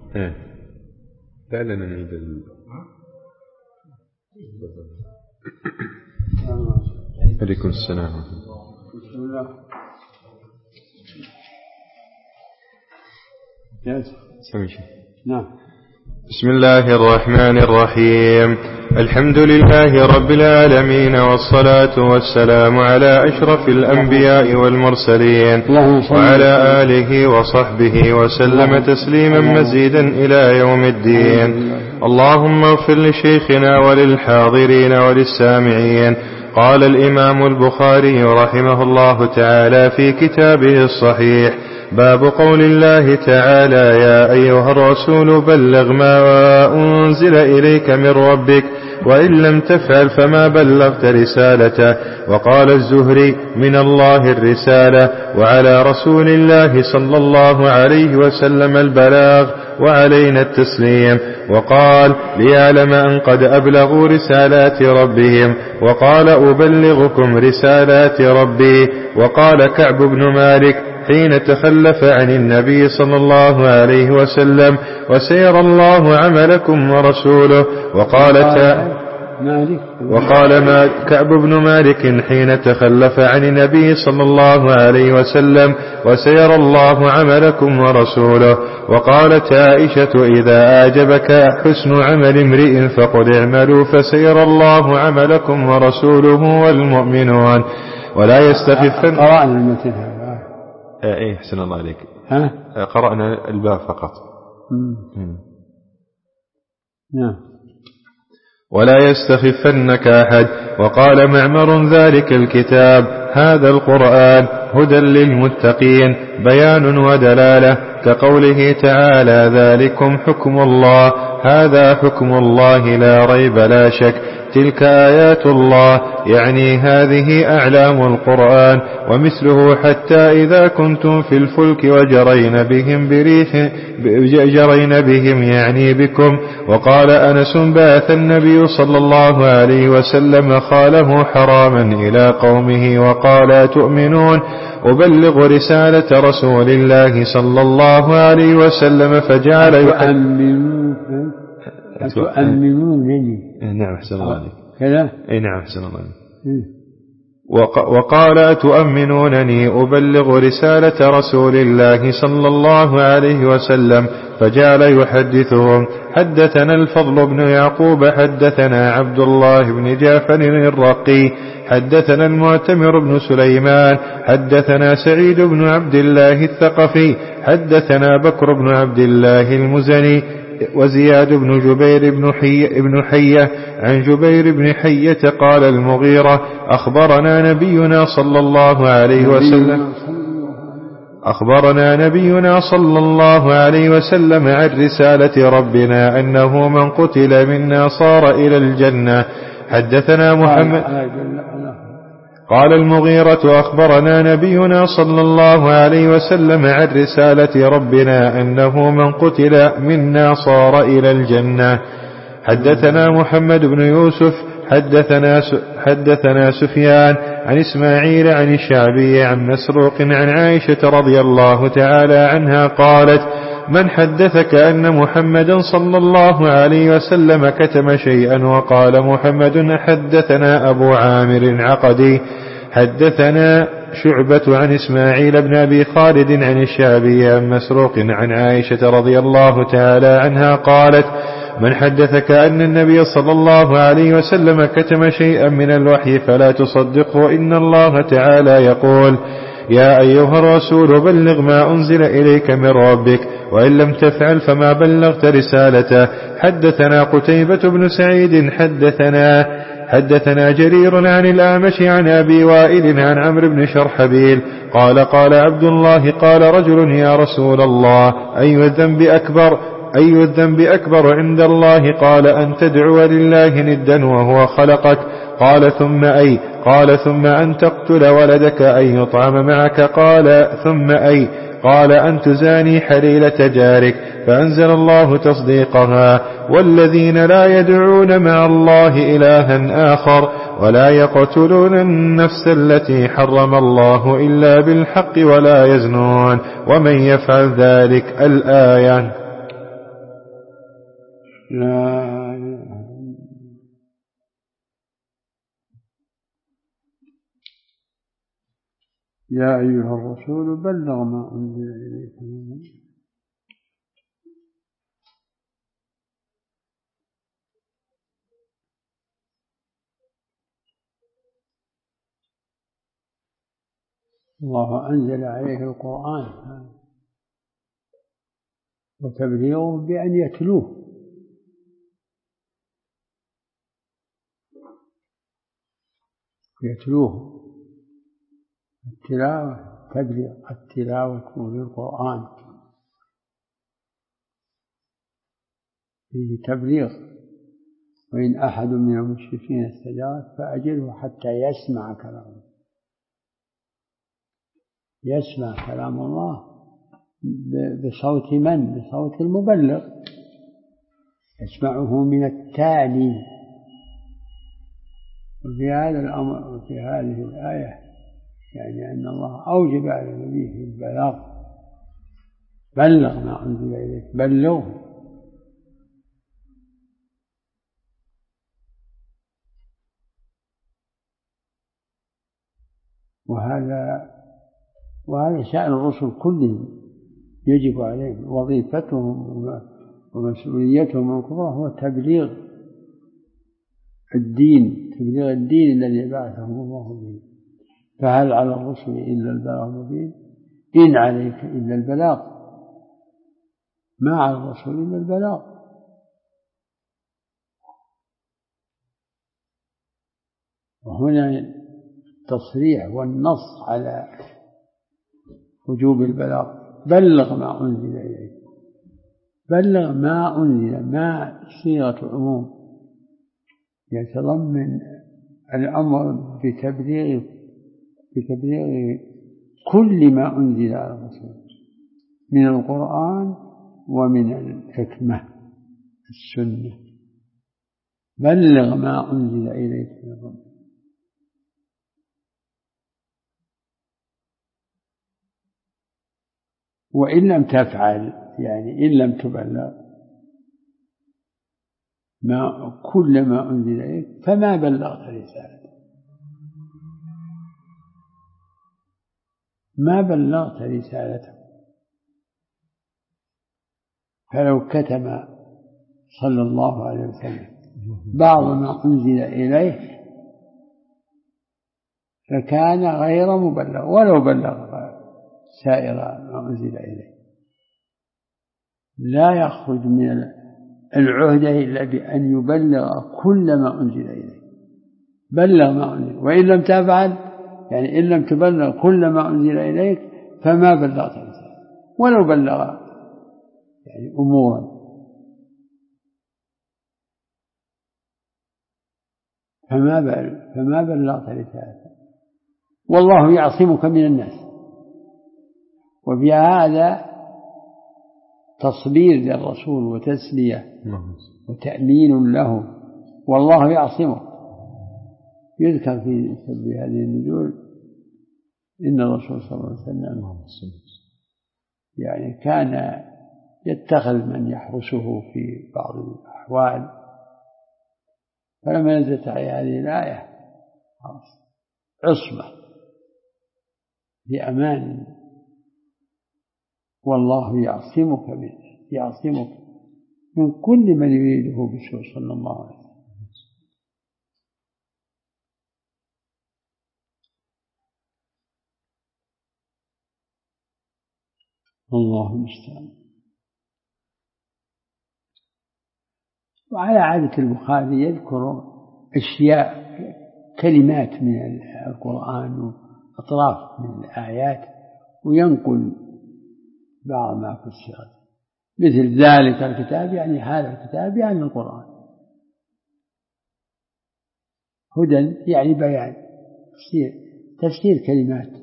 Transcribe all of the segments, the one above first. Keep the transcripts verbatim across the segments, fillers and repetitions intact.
ايه فعلا نعيد ال عليكم السلام. بسم الله. نعم. بسم الله الرحمن الرحيم. الحمد لله رب العالمين، والصلاة والسلام على أشرف الأنبياء والمرسلين وعلى آله وصحبه وسلم تسليما مزيدا إلى يوم الدين. اللهم اغفر لشيخنا وللحاضرين وللسامعين. قال الإمام البخاري رحمه الله تعالى في كتابه الصحيح: باب قول الله تعالى: يا أيها الرسول بلغ ما أنزل إليك من ربك وإن لم تفعل فما بلغت رسالته. وقال الزهري: من الله الرسالة، وعلى رسول الله صلى الله عليه وسلم البلاغ، وعلينا التسليم. وقال: ليعلم أن قد أبلغوا رسالات ربهم. وقال: أبلغكم رسالات ربي. وقال كعب بن مالك حين تخلف عن النبي صلى الله عليه وسلم: وسيرى الله عملكم ورسوله. وقال وقال ما كعب بن مالك حين تخلف عن النبي صلى الله عليه وسلم: وسيرى الله عملكم ورسوله. وقالت عائشة: إذا أعجبك حسن عمل امرئ فقل اعملوا فسيرى الله عملكم ورسوله والمؤمنون. ولا يستخفن. قرأنا المتن. ايه احسن الله عليك. ها؟ قرأنا الباب فقط. نعم. ولا يستخفنك أحد. وقال معمر: ذلك الكتاب، هذا القرآن، هدى للمتقين، بيان ودلالة، كقوله تعالى: ذلكم حكم الله، هذا حكم الله لا ريب لا شك، تلك آيات الله، يعني هذه أعلام القرآن. ومثله: حتى إذا كنتم في الفلك وجرين بهم بريح جرين بهم يعني بكم. وقال أنس: بعث النبي صلى الله عليه وسلم خاله حراما إلى قومه وقال: تؤمنون؟ أبلغ رسالة رسول الله صلى الله عليه وسلم. فجعل يؤمنون تؤمنونني. نعم أحسن الله عليك. كذا. أي نعم أحسن الله عليك. وقال: تؤمنونني أبلغ رسالة رسول الله صلى الله عليه وسلم. فجعل يحدثهم: حدثنا الفضل بن يعقوب حدثنا عبد الله بن جعفر الرقي حدثنا المعتمر بن سليمان حدثنا سعيد بن عبد الله الثقفي حدثنا بكر بن عبد الله المزني وزياد بن جبير بن حية, بن حية عن جبير بن حية قال المغيرة: أخبرنا نبينا صلى الله عليه وسلم أخبرنا نبينا صلى الله عليه وسلم عن رسالة ربنا أنه من قتل منا صار إلى الجنة. حدثنا محمد. قال المغيرة: أخبرنا نبينا صلى الله عليه وسلم عن رسالة ربنا أنه من قتل منا صار إلى الجنة. حدثنا محمد بن يوسف حدثنا حدثنا سفيان عن إسماعيل عن الشعبي عن مسروق عن عائشة رضي الله تعالى عنها قالت: من حدثك أن محمدا صلى الله عليه وسلم كتم شيئا؟ وقال محمد: حدثنا أبو عامر عقدي حدثنا شعبة عن إسماعيل بن أبي خالد عن الشعبي عن مسروق عن عائشة رضي الله تعالى عنها قالت: من حدثك أن النبي صلى الله عليه وسلم كتم شيئا من الوحي فلا تصدقه، إن الله تعالى يقول: يا أيها الرسول بلغ ما أنزل إليك من ربك وإن لم تفعل فما بلغت رسالته. حدثنا قتيبة بن سعيد حدثنا حدثنا جرير عن الأعمش عن أبي وائل عن عمرو بن شرحبيل قال: قال عبد الله: قال رجل: يا رسول الله، أي الذنب أكبر أي الذنب أكبر عند الله؟ قال: أن تدعو لله ندا وهو خلقك. قال: ثم أي؟ قال: ثم أن تقتل ولدك أن يطعم معك. قال: ثم أي؟ قال: أن تزاني حليلة جارك. فأنزل الله تصديقها: والذين لا يدعون مع الله إلها آخر ولا يقتلون النفس التي حرم الله إلا بالحق ولا يزنون ومن يفعل ذلك. الآية. لا إله. يا أيها الرسول بلغ ما أنزل إليك من ربك. الله أنزل عليه القرآن وتبليغه بأن يتلوه، يتلوه التلاوة، تبليغ التلاوة للقرآن فيه تبليغ. وإن أحد من المشركين استجارك فأجره حتى يسمع كلام الله، يسمع كلام الله بصوت من؟ بصوت المبلغ، يسمعه من التالي. وفي هذا الأمر وفي هذه الآية يعني أن الله أوجب على نبيه البلاغ، بلغ ما أنزل إليك، بلغه. وهذا وهذا شأن الرسل كلهم، يجب عليهم، وظيفتهم ومسؤوليتهم الكبرى هو تبليغ الدين، تبليغ الدين الذي بعثهم الله به. فهل على الرسل إلا البلاغ المبين؟ إن عليك إلا البلاغ، ما على الرسول إلا البلاغ. وهنا التصريح والنص على وجوب البلاغ، بلغ ما أنزل إليك، بلغ ما أنزل، ما صيغة عموم يتضمن الأمر بتبليغ بتبليغ كل ما أنزل على الرسول من القرآن ومن الحكمة السنة. بلغ ما أنزل إليك من ربك. وإن لم تفعل، يعني إن لم تبلغ ما كل ما أنزل إليك فما بلغت رسالته، ما بلغت رسالته. فلو كتم صلى الله عليه وسلم بعض ما أنزل إليه فكان غير مبلغ ولو بلغ سائر ما أنزل إليه. لا يخرج من العهدة إلا بأن يبلغ كل ما أنزل إليه، بلغ ما أنزل. وإن لم تفعل، يعني إن لم تبلغ كل ما أنزل إليك فما بلغت رسالة ولو بلغ يعني أمورا، فما بلغ فما بلغت رسالة. والله يعصمك من الناس. وفي هذا تصبير للرسول وتسلية وتأمين له، والله يعصمك. يذكر في هذه النزول إن الرسول صلى الله عليه وسلم يعني كان يتخذ من يحرسه في بعض الأحوال، فلما نزلت عليه هذه الآية عصمة بأمان. والله يعصمك من يعصمك من كل من يريده بسوء صلى الله عليه وسلم. الله المستعان. وعلى عادة البخاري يذكر أشياء كلمات من القرآن وأطراف من الآيات وينقل بعض ما فسر، مثل ذلك الكتاب يعني هذا الكتاب يعني القرآن، هدى يعني بيان، تفسير تفسير كلمات.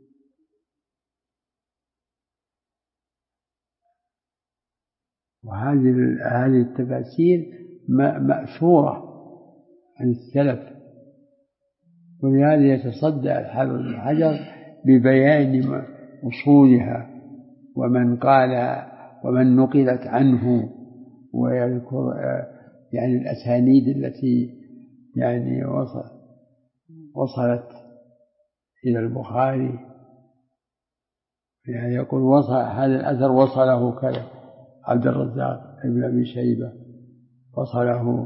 وهذه هذه التفاسير مأثورة عن السلف، ولهذا يتصدى الحافظ بن حجر ببيان أصولها ومن قال ومن نقلت عنه ويذكر يعني الأسانيد التي يعني وصل وصلت إلى البخاري، يعني يقول وصل هذا الأثر وصله كذا عبد الرزاق ابن أبي شيبة، وصله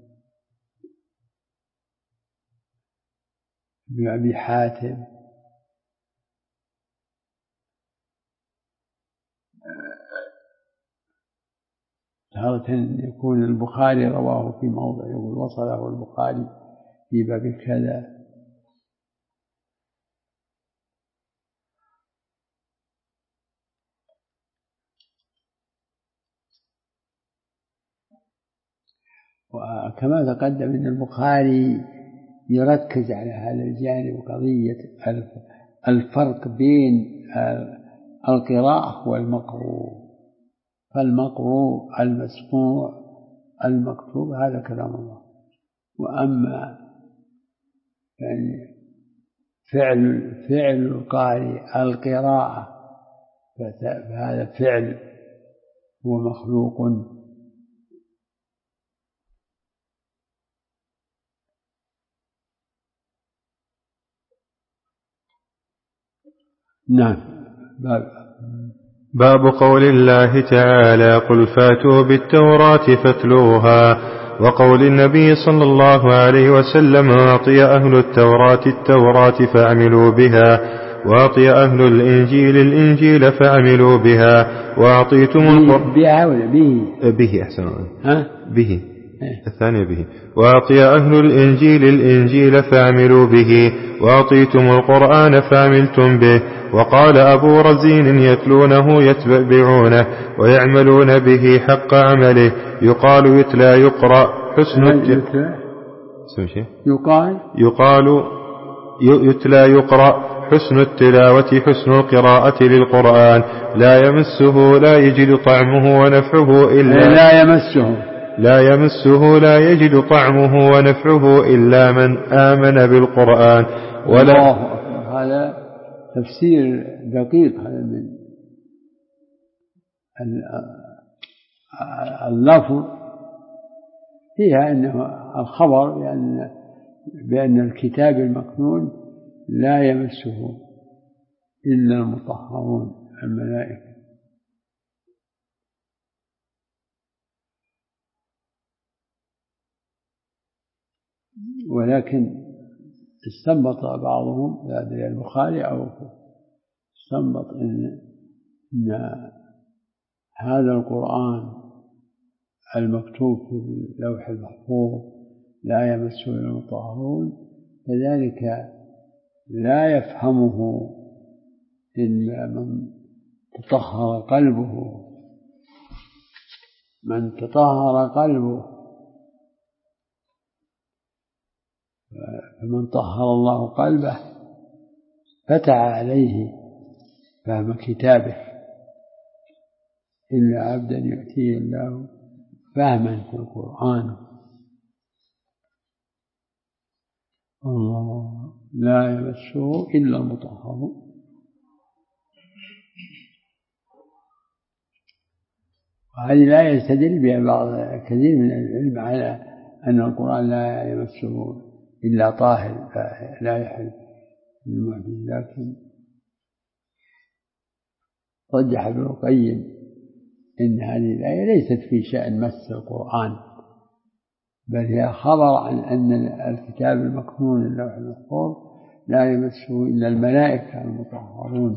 ابن أبي حاتم، تارة يكون البخاري رواه في موضع يقول وصله البخاري في باب كذا. وكما تقدم أن البخاري يركز على هذا الجانب، قضية الفرق بين القراءة والمقروء، فالمقروء المسموع المكتوب هذا كلام الله، وأما يعني فعل فعل القارئ القراءة فهذا فعل هو مخلوق. نعم. باب باب قول الله تعالى قل فاتوا بالتوراة فاتلوها، وقول النبي صلى الله عليه وسلم أعطي أهل التوراة التوراة فاعملوا بها، وأعطي أهل الإنجيل الإنجيل فاعملوا بها، وأعطيتم القرآن بها ولا به به أحسن ها به الثانية به، وأعطي أهل الإنجيل الإنجيل فاعملوا به، وأعطيتم القرآن فعملتم به. وقال أبو رزين يتلونه يتبعونه ويعملون به حق عمله، يقال يتلى يقرأ حسن التلاوة، يقال يقال يتلى يقرأ حسن التلاوة حسن القراءة للقرآن، لا يمسه لا يجد طعمه ونفعه إلا لا يمسه لا يمسه لا يجد طعمه ونفعه إلا من آمن بالقرآن. ولا هذا تفسير دقيق هذا من اللفظ فيها أنه الخبر بأن, بأن الكتاب المكنون لا يمسه إلا المطهرون الملائكة. ولكن استنبط بعضهم هذا البخاري أو استنبط إن, إن هذا القرآن المكتوب في اللوح المحفوظ لا يمسه إلا المطهرون، كذلك لا يفهمه إلا من تطهر قلبه من تطهر قلبه فمن طهر الله قلبه فتح عليه فهم كتابه، إلا عبدا يؤتيه الله فهما في القرآن. الله لا يمسه إلا المطهرون. وهذه لا يستدل بها بعض كثير من العلم على أن القرآن لا يمسه إلا طاهر لا يحل المعجز، لكن رجح ابن القيم إن هذه الآية ليست في شأن مس القرآن، بل هي خبر عن أن الكتاب المكنون اللوح المحفوظ لا يمسه إلا الملائكة المطهرون.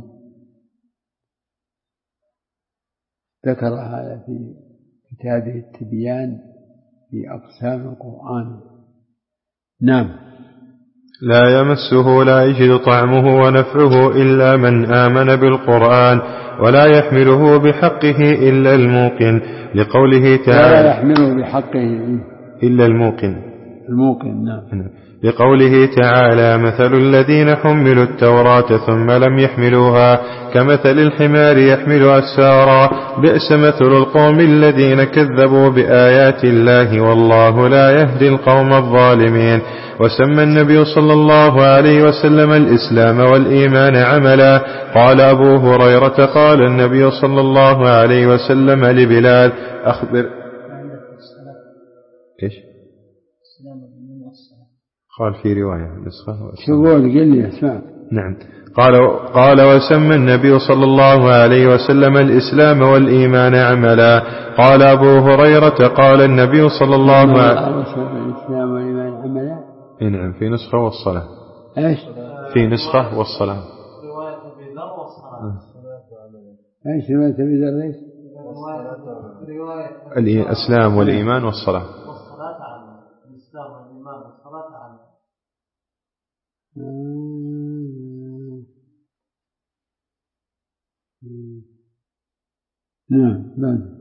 ذكر هذا في كتابه التبيان في أقسام القرآن. نعم. لا يمسه لا يجد طعمه ونفعه إلا من آمن بالقرآن، ولا يحمله بحقه إلا الموقن، لقوله تعالى لا يحمله بحقه إلا الموقن الموقن. نعم. لقوله تعالى مثل الذين حملوا التوراة ثم لم يحملوها كمثل الحمار يحمل أسفارا، بئس مثل القوم الذين كذبوا بآيات الله والله لا يهدي القوم الظالمين. وسمى النبي صلى الله عليه وسلم الإسلام والإيمان عملا. قال أبو هريرة قال النبي صلى الله عليه وسلم لبلال أخبر إيش؟ قال في رواية نسخة. شو قول قل لي اسمع. نعم. قال قال وسمى النبي صلى الله عليه وسلم الإسلام والإيمان عملا. قال أبو هريرة قال النبي صلى الله عليه وسلم الإسلام والإيمان عملا. نعم في نسخة والصلاة. إيش؟ في نسخة والصلاة. رواية أبي ذر والصلاة. إيش رواية أبي ذر إيش؟ الإسلام والإيمان والصلاة. والصلاة عملا. الإسلام والإيمان والصلاة عملا. نعم.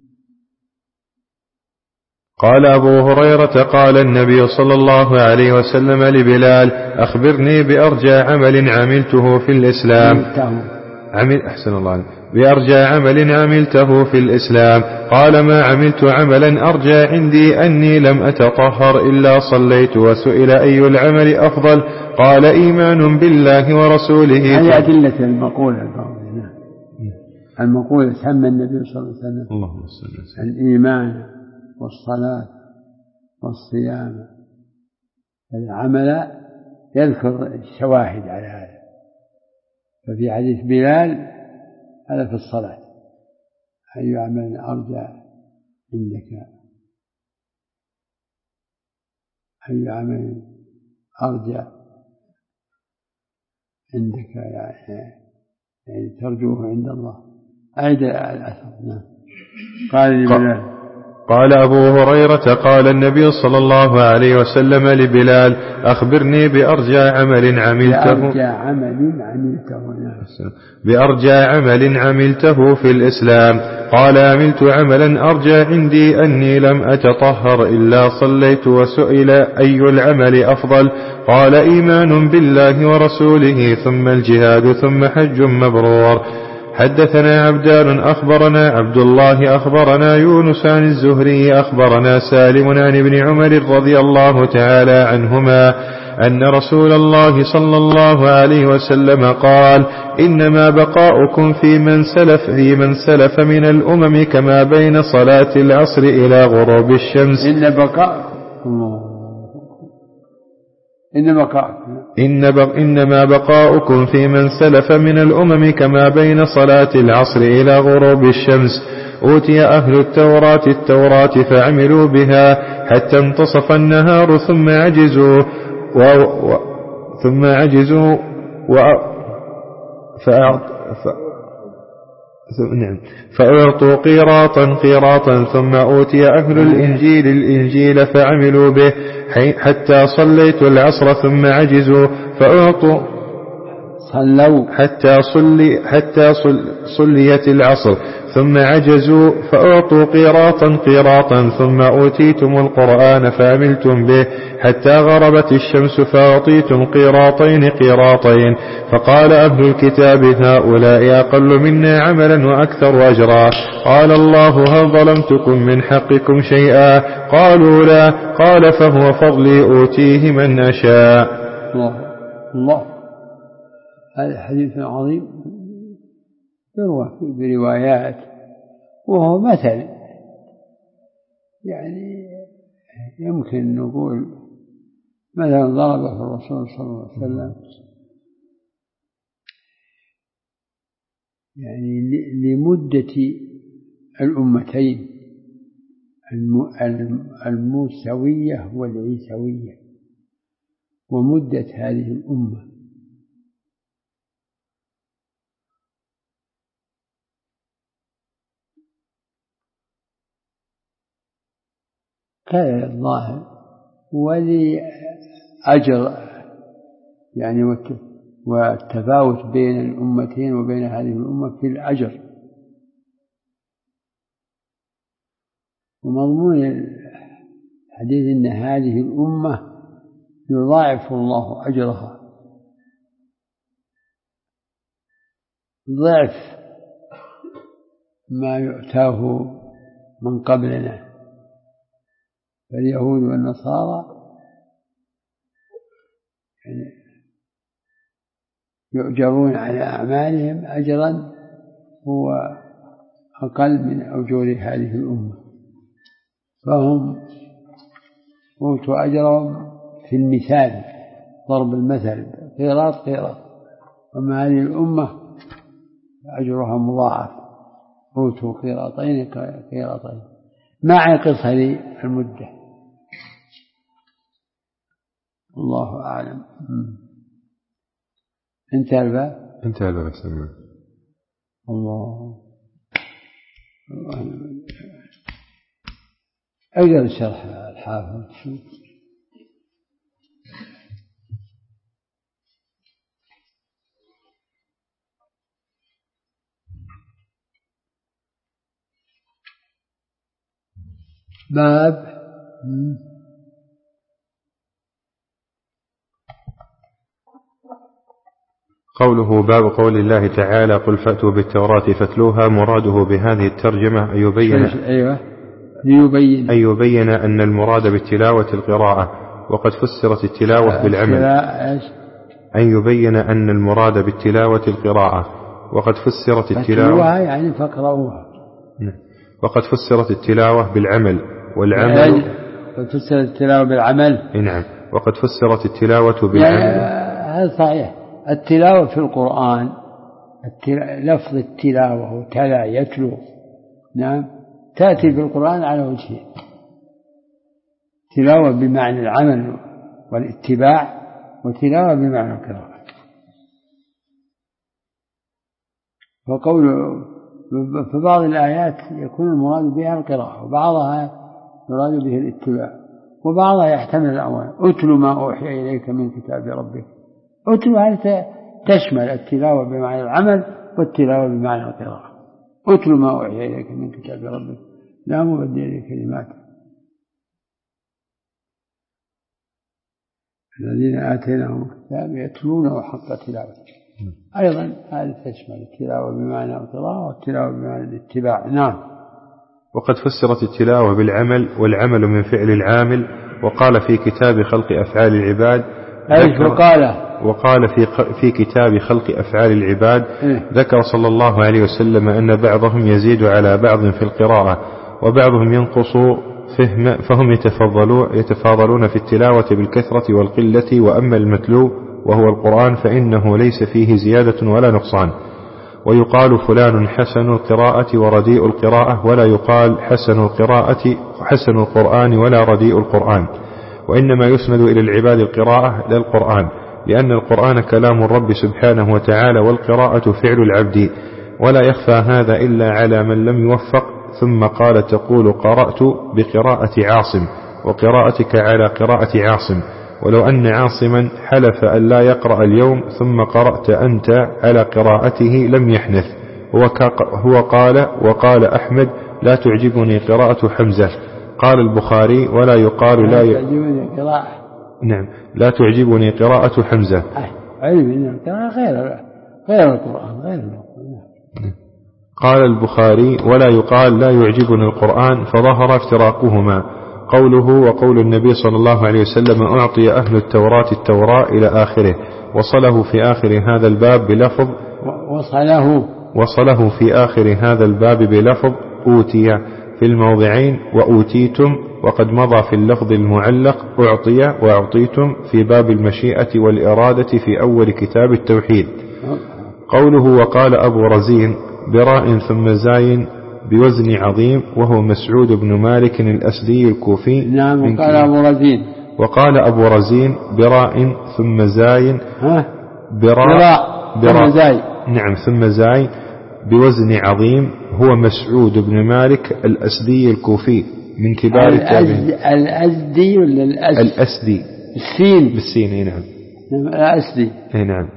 قال أبو هريرة قال النبي صلى الله عليه وسلم لبلال أخبرني بأرجى عمل عملته في الإسلام. عمل أحسن الله بأرجى عمل عملته في الإسلام. قال ما عملت عملا أرجى عندي أني لم أتطهر إلا صليت. وسئل أي العمل أفضل قال إيمان بالله ورسوله. هذه أدلة المقولة المقولة سمى النبي صلى الله عليه وسلم اللهم صل وسلم الإيمان والصلاة والصيام العمل يذكر الشواهد على هذا. ففي حديث بلال هذا في الصلاة أي عمل أرجى عندك أي عمل أرجى عندك يعني, يعني ترجوه عند الله. أعد الأثر. قال لبلال قال أبو هريرة قال النبي صلى الله عليه وسلم لبلال أخبرني بأرجى عمل عملته بأرجى عمل عملته بأرجى عمل عملته في الإسلام. قال عملت عملا أرجى عندي أني لم أتطهر إلا صليت. وسئل أي العمل أفضل قال إيمان بالله ورسوله ثم الجهاد ثم حج مبرور. حدثنا عبدان أخبرنا عبد الله أخبرنا يونس عن الزهري أخبرنا سالم عن ابن عمر رضي الله تعالى عنهما أن رسول الله صلى الله عليه وسلم قال إنما بقاؤكم في من سلف في من سلف من الأمم كما بين صلاة العصر إلى غروب الشمس. إن بقاؤكم إن بقاؤكم إن بق إنما بقاؤكم في من سلف من الأمم كما بين صلاة العصر إلى غروب الشمس. أوتي أهل التوراة التوراة فعملوا بها حتى انتصف النهار ثم عجزوا و... و... ثم عجزوا و... فأعط... ف... نعم فأعطوا قيراطا قيراطا ثم أوتي أهل الإنجيل الإنجيل فعملوا به حتى صليت العصر ثم عجزوا فأعطوا صلوا حتى صلي حتى صل صليت العصر ثم عجزوا فأعطوا قيراطا قيراطا ثم أوتيتم القرآن فعملتم به حتى غربت الشمس فأعطيتم قيراطين قيراطين. فقال أهل الكتاب هؤلاء أقل منا عملا وأكثر أجرا. قال الله هل ظلمتكم من حقكم شيئا قالوا لا. قال فهو فضلي أوتيه من أشاء. الله الله. هذا حديث عظيم يروى بروايات وهو مثل يعني يمكن نقول مثلا ضربه الرسول صلى الله عليه وسلم يعني لمدة الأمتين الموسوية والعيسوية ومدة هذه الأمة. كان الظاهر ولأجر يعني والتفاوت بين الأمتين وبين هذه الأمة في الأجر. ومضمون الحديث أن هذه الأمة يضاعف الله أجرها ضعف ما يؤتاه من قبلنا. فاليهود والنصارى يعني يؤجرون على أعمالهم أجرا هو أقل من أجور هذه الأمة. فهم أوتوا أجرهم في المثال، ضرب المثل، قيراط قيراط. وما هذه الأمة أجرها مضاعف، أوتوا قيراطين قيراطين. ما عقص هذه المدة. الله أعلم. انتهى الباب. انتهى الباب. الله أقل شرح الحافظ. باب قوله باب قول الله تعالى قل فأتوا بالتوراة فاتلوها. مراده بهذه الترجمة أن يبين أيوة يبين أن يبين أن المراد بالتلاوة القراءة، وقد فسرت التلاوة بالعمل. أن يبين أن المراد بالتلاوة القراءة، وقد فسرت التلاوة يعني فقرأوها. وقد فسرت التلاوة بالعمل، والعمل فسرت التلاوة بالعمل. نعم. وقد فسرت التلاوة بالعمل. هذا صحيح. التلاوة في القرآن لفظ التلاوة وتلا يتلو، نعم، تأتي في القرآن على وجهين: تلاوة بمعنى العمل والاتباع، وتلاوة بمعنى القراءة. وقول في بعض الآيات يكون المراد بها القراءة، وبعضها يراد به الاتباع، وبعضها يحتمل الأمرين: أتل ما أوحي إليك من كتاب ربك. أتل هذا تشمل التلاوة بمعنى العمل والتلاوة بمعنى القراءة. أتل ما أوحي إليك من كتاب ربك لا مبدل لكلماته الذين آتيناهم الكتاب يتلونه حق تلاوته. أيضا هذا تشمل التلاوة بمعنى القراءة والتلاوة بمعنى الاتباع. نعم. وقد فسرت التلاوة بالعمل، والعمل من فعل العامل. وقال في كتاب خلق أفعال العباد أيش وقال وقال في في كتاب خلق أفعال العباد إيه؟ ذكر صلى الله عليه وسلم أن بعضهم يزيد على بعض في القراءة، وبعضهم ينقص فهم، فهم يتفاضلون في التلاوة بالكثرة والقلة. وأما المتلو وهو القرآن فإنه ليس فيه زيادة ولا نقصان. ويقال فلان حسن القراءة ورديء القراءة، ولا يقال حسن القراءة حسن القرآن ولا رديء القرآن. وإنما يسند إلى العباد القراءة لا القرآن، لأن القرآن كلام الرب سبحانه وتعالى، والقراءة فعل العبد، ولا يخفى هذا إلا على من لم يوفق. ثم قال تقول قرأت بقراءة عاصم، وقراءتك على قراءة عاصم. ولو أن عاصما حلف أن لا يقرأ اليوم ثم قرأت أنت على قراءته لم يحنث. هو قال وقال أحمد لا تعجبني قراءة حمزة. قال البخاري ولا يقال لا تعجبني قراءة نعم لا تعجبني قراءة حمزة. علم أن القراءة غير غير القرآن غير القرآن. قال البخاري ولا يقال لا يعجبني القرآن، فظهر افتراقهما. قوله وقول النبي صلى الله عليه وسلم أعطي أهل التوراة التوراة إلى آخره، وصله في آخر هذا الباب بلفظ وصله وصله في آخر هذا الباب بلفظ أوتي في الموضعين وأوتيتم، وقد مضى في اللفظ المعلق أعطي وأعطيتم في باب المشيئة والإرادة في أول كتاب التوحيد. قوله وقال أبو رزين براء ثم زاين بوزن عظيم، وهو مسعود بن مالك الأسدي الكوفي. نعم. وقال أبو رزين وقال أبو رزين براء ثم زاين براء, براء, براء ثم زاي نعم ثم زاي بوزن عظيم، هو مسعود بن مالك الأسدي الكوفي من كبار التابعين. الأسدي ولا الأسدي؟ الأسدي السين بالسين. نعم. الأسدي. نعم.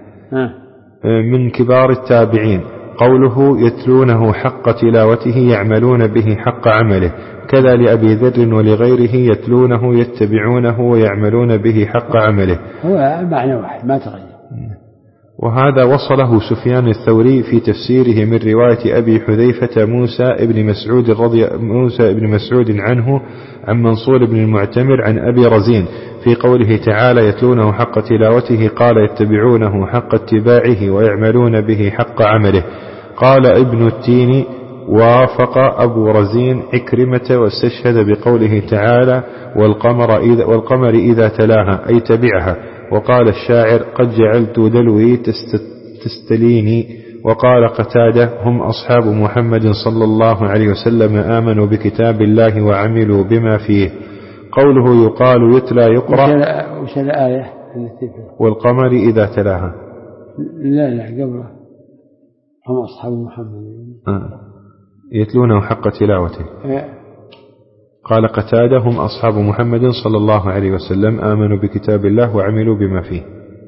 من كبار التابعين. قوله يتلونه حق تلاوته يعملون به حق عمله، كذا لأبي ذر ولغيره يتلونه يتبعونه ويعملون به حق عمله. هو معنى واحد ما تغير. وهذا وصله سفيان الثوري في تفسيره من رواية أبي حذيفة موسى ابن مسعود رضي موسى ابن مسعود عنه عن منصور بن المعتمر عن أبي رزين في قوله تعالى يتلونه حق تلاوته، قال يتبعونه حق اتباعه ويعملون به حق عمله. قال ابن التيني وافق أبو رزين عكرمة واستشهد بقوله تعالى والقمر إذا, والقمر إذا تلاها أي تبعها. وقال الشاعر قد جعلت دلوي تستليني. وقال قتادة هم أصحاب محمد صلى الله عليه وسلم آمنوا بكتاب الله وعملوا بما فيه. قوله يقال يتلى يقرأ وش الآية والقمر إذا تلاها؟ لا لا قبله هم أصحاب محمد آه. يتلونه حق تلاوته. قال قتادة هم أصحاب محمد صلى الله عليه وسلم آمنوا بكتاب الله وعملوا بما فيه.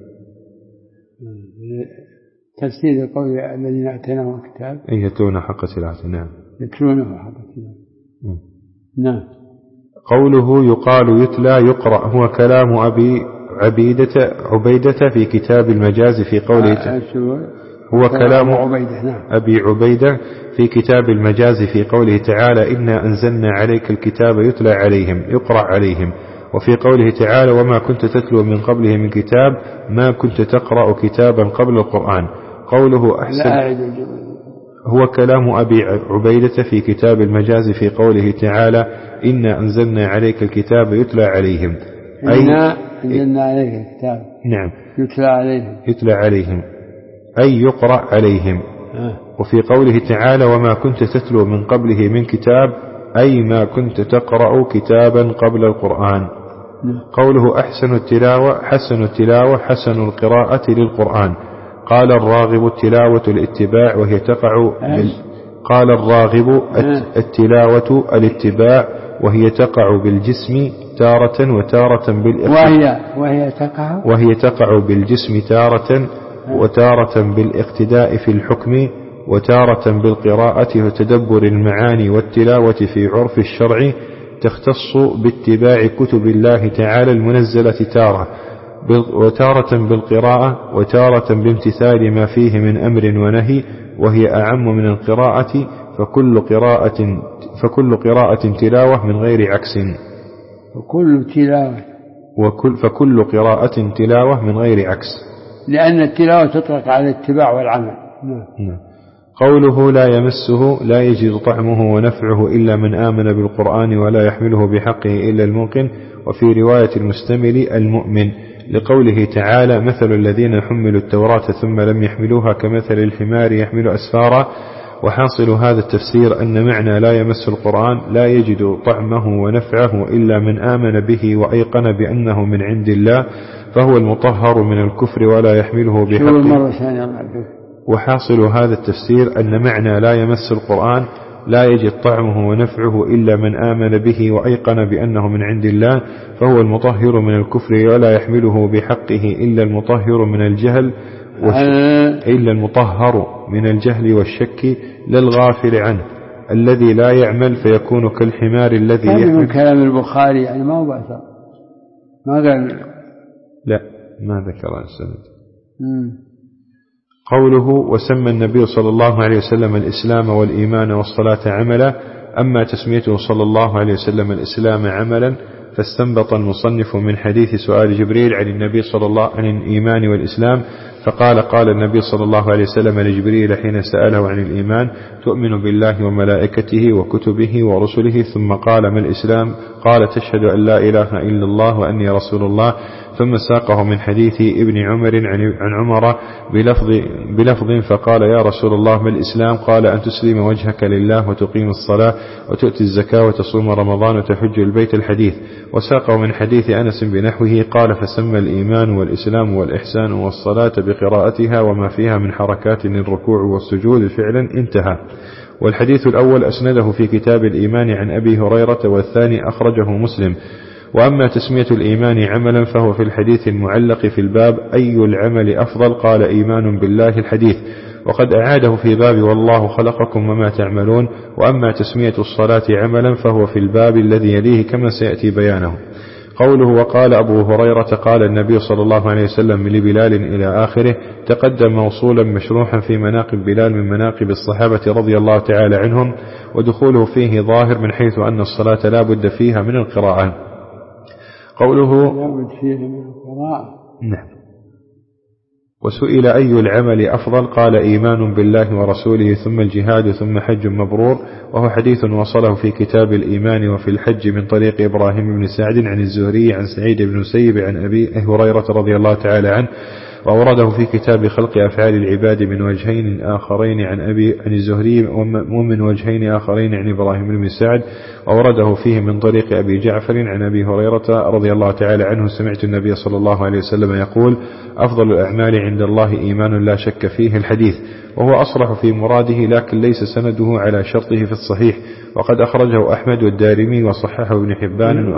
تفسير قول الذين أتيناهم الكتاب يتلونه حق تلاوته. نعم يتلونه حق تلاوته. نعم. قوله يقال يتلى يقرأ هو كلام أبي عبيدة عبيدة في كتاب المجاز في قوله تعالى هو كلام أبي عبيدة في كتاب المجاز في قوله تعالى إنا أنزلنا عليك الكتاب يتلى عليهم يقرأ عليهم. وفي قوله تعالى وما كنت تتلو من قبله من كتاب ما كنت تقرأ كتابا قبل القرآن. قوله أحسن هو كلام أبي عبيدة في كتاب المجاز في قوله تعالى إنا أنزلنا عليك الكتاب يتلى عليهم أي إنا أنزلنا عليك الكتاب نعم يتلى عليهم يتلى عليهم أي يقرأ عليهم. آه. وفي قوله تعالى وما كنت تتلو من قبله من كتاب أي ما كنت تقرأ كتابا قبل القرآن. آه. قوله أحسن التلاوة حسن التلاوة حسن القراءة للقرآن. قال الراغب التلاوة الاتباع وهي تقع بال... قال الراغب التلاوة الاتباع وهي تقع بالجسم تارة وتارة بالاقتداء وهي, وهي تقع وهي تقع بالجسم تارة وتارة بالاقتداء في الحكم وتارة بالقراءة وتدبر المعاني والتلاوة في عرف الشرع تختص باتباع كتب الله تعالى المنزلة تارة وتارة بالقراءة وتارة بامتثال ما فيه من أمر ونهي وهي أعم من القراءة فكل قراءة فكل قراءة تلاوة من غير عكس وكل تلاوة وكل فكل قراءة تلاوة من غير عكس لأن التلاوة تطلق على الاتباع والعمل. نعم. قوله لا يمسه لا يجد طعمه ونفعه إلا من آمن بالقرآن ولا يحمله بحقه إلا الموقن. وفي رواية المستمل المؤمن لقوله تعالى مثل الذين حملوا التوراة ثم لم يحملوها كمثل الحمار يحمل أسفارا. وحاصل هذا التفسير أن معنى لا يمس القرآن لا يجد طعمه ونفعه إلا من آمن به وأيقن بأنه من عند الله فهو المطهر من الكفر ولا يحمله بحقه. وحاصل هذا التفسير أن معنى لا يمس القرآن لا يجد طعمه ونفعه إلا من آمن به وأيقن بأنه من عند الله فهو المطهر من الكفر ولا يحمله بحقه إلا المطهر من الجهل إلا المطهر من الجهل والشك للغافل عنه الذي لا يعمل فيكون كالحمار الذي يحمل. من كلام البخاري يعني ما هو بأثر ما قال لا ما ذكر السند. قوله وسمى النبي صلى الله عليه وسلم الإسلام والإيمان والصلاة عملا. أما تسميته صلى الله عليه وسلم الإسلام عملا فاستنبط المصنف من حديث سؤال جبريل عن النبي صلى الله عن الإيمان والإسلام فقال قال النبي صلى الله عليه وسلم لجبريل حين سأله عن الإيمان تؤمن بالله وملائكته وكتبه ورسله ثم قال ما الإسلام قال تشهد أن لا إله إلا الله وأني رسول الله. ثم ساقه من حديث ابن عمر عن عمر بلفظ, بلفظ فقال يا رسول الله ما الإسلام قال أن تسلم وجهك لله وتقيم الصلاة وتؤتي الزكاة وتصوم رمضان وتحج البيت الحديث. وساقه من حديث أنس بنحوه قال فسمى الإيمان والإسلام والإحسان والصلاة بقراءتها وما فيها من حركات الركوع والسجود فعلا انتهى. والحديث الأول أسنده في كتاب الإيمان عن أبي هريرة والثاني أخرجه مسلم. وأما تسمية الإيمان عملا فهو في الحديث المعلق في الباب أي العمل أفضل قال إيمان بالله الحديث وقد أعاده في باب والله خلقكم وما تعملون. وأما تسمية الصلاة عملا فهو في الباب الذي يليه كما سيأتي بيانه. قوله وقال أبو هريرة قال النبي صلى الله عليه وسلم لبلال إلى آخره تقدم موصولا مشروحا في مناقب بلال من مناقب الصحابة رضي الله تعالى عنهم ودخوله فيه ظاهر من حيث أن الصلاة لا بد فيها من القراءة. قوله لا بد فيها من القراءة. نعم. وسئل أي العمل أفضل قال إيمان بالله ورسوله ثم الجهاد ثم حج مبرور، وهو حديث وصله في كتاب الإيمان وفي الحج من طريق إبراهيم بن سعد عن الزهري عن سعيد بن مسيب عن أبي هريرة رضي الله تعالى عنه، وأورده في كتاب خلق أفعال العباد من وجهين آخرين عن أبي عن الزهري ومن وجهين آخرين عن إبراهيم بن سعد، وأورده فيه من طريق أبي جعفر عن أبي هريرة رضي الله تعالى عنه سمعت النبي صلى الله عليه وسلم يقول أفضل الأعمال عند الله إيمان لا شك فيه الحديث، وهو أصرح في مراده لكن ليس سنده على شرطه في الصحيح، وقد أخرجه أحمد والدارمي وصححه ابن حبان.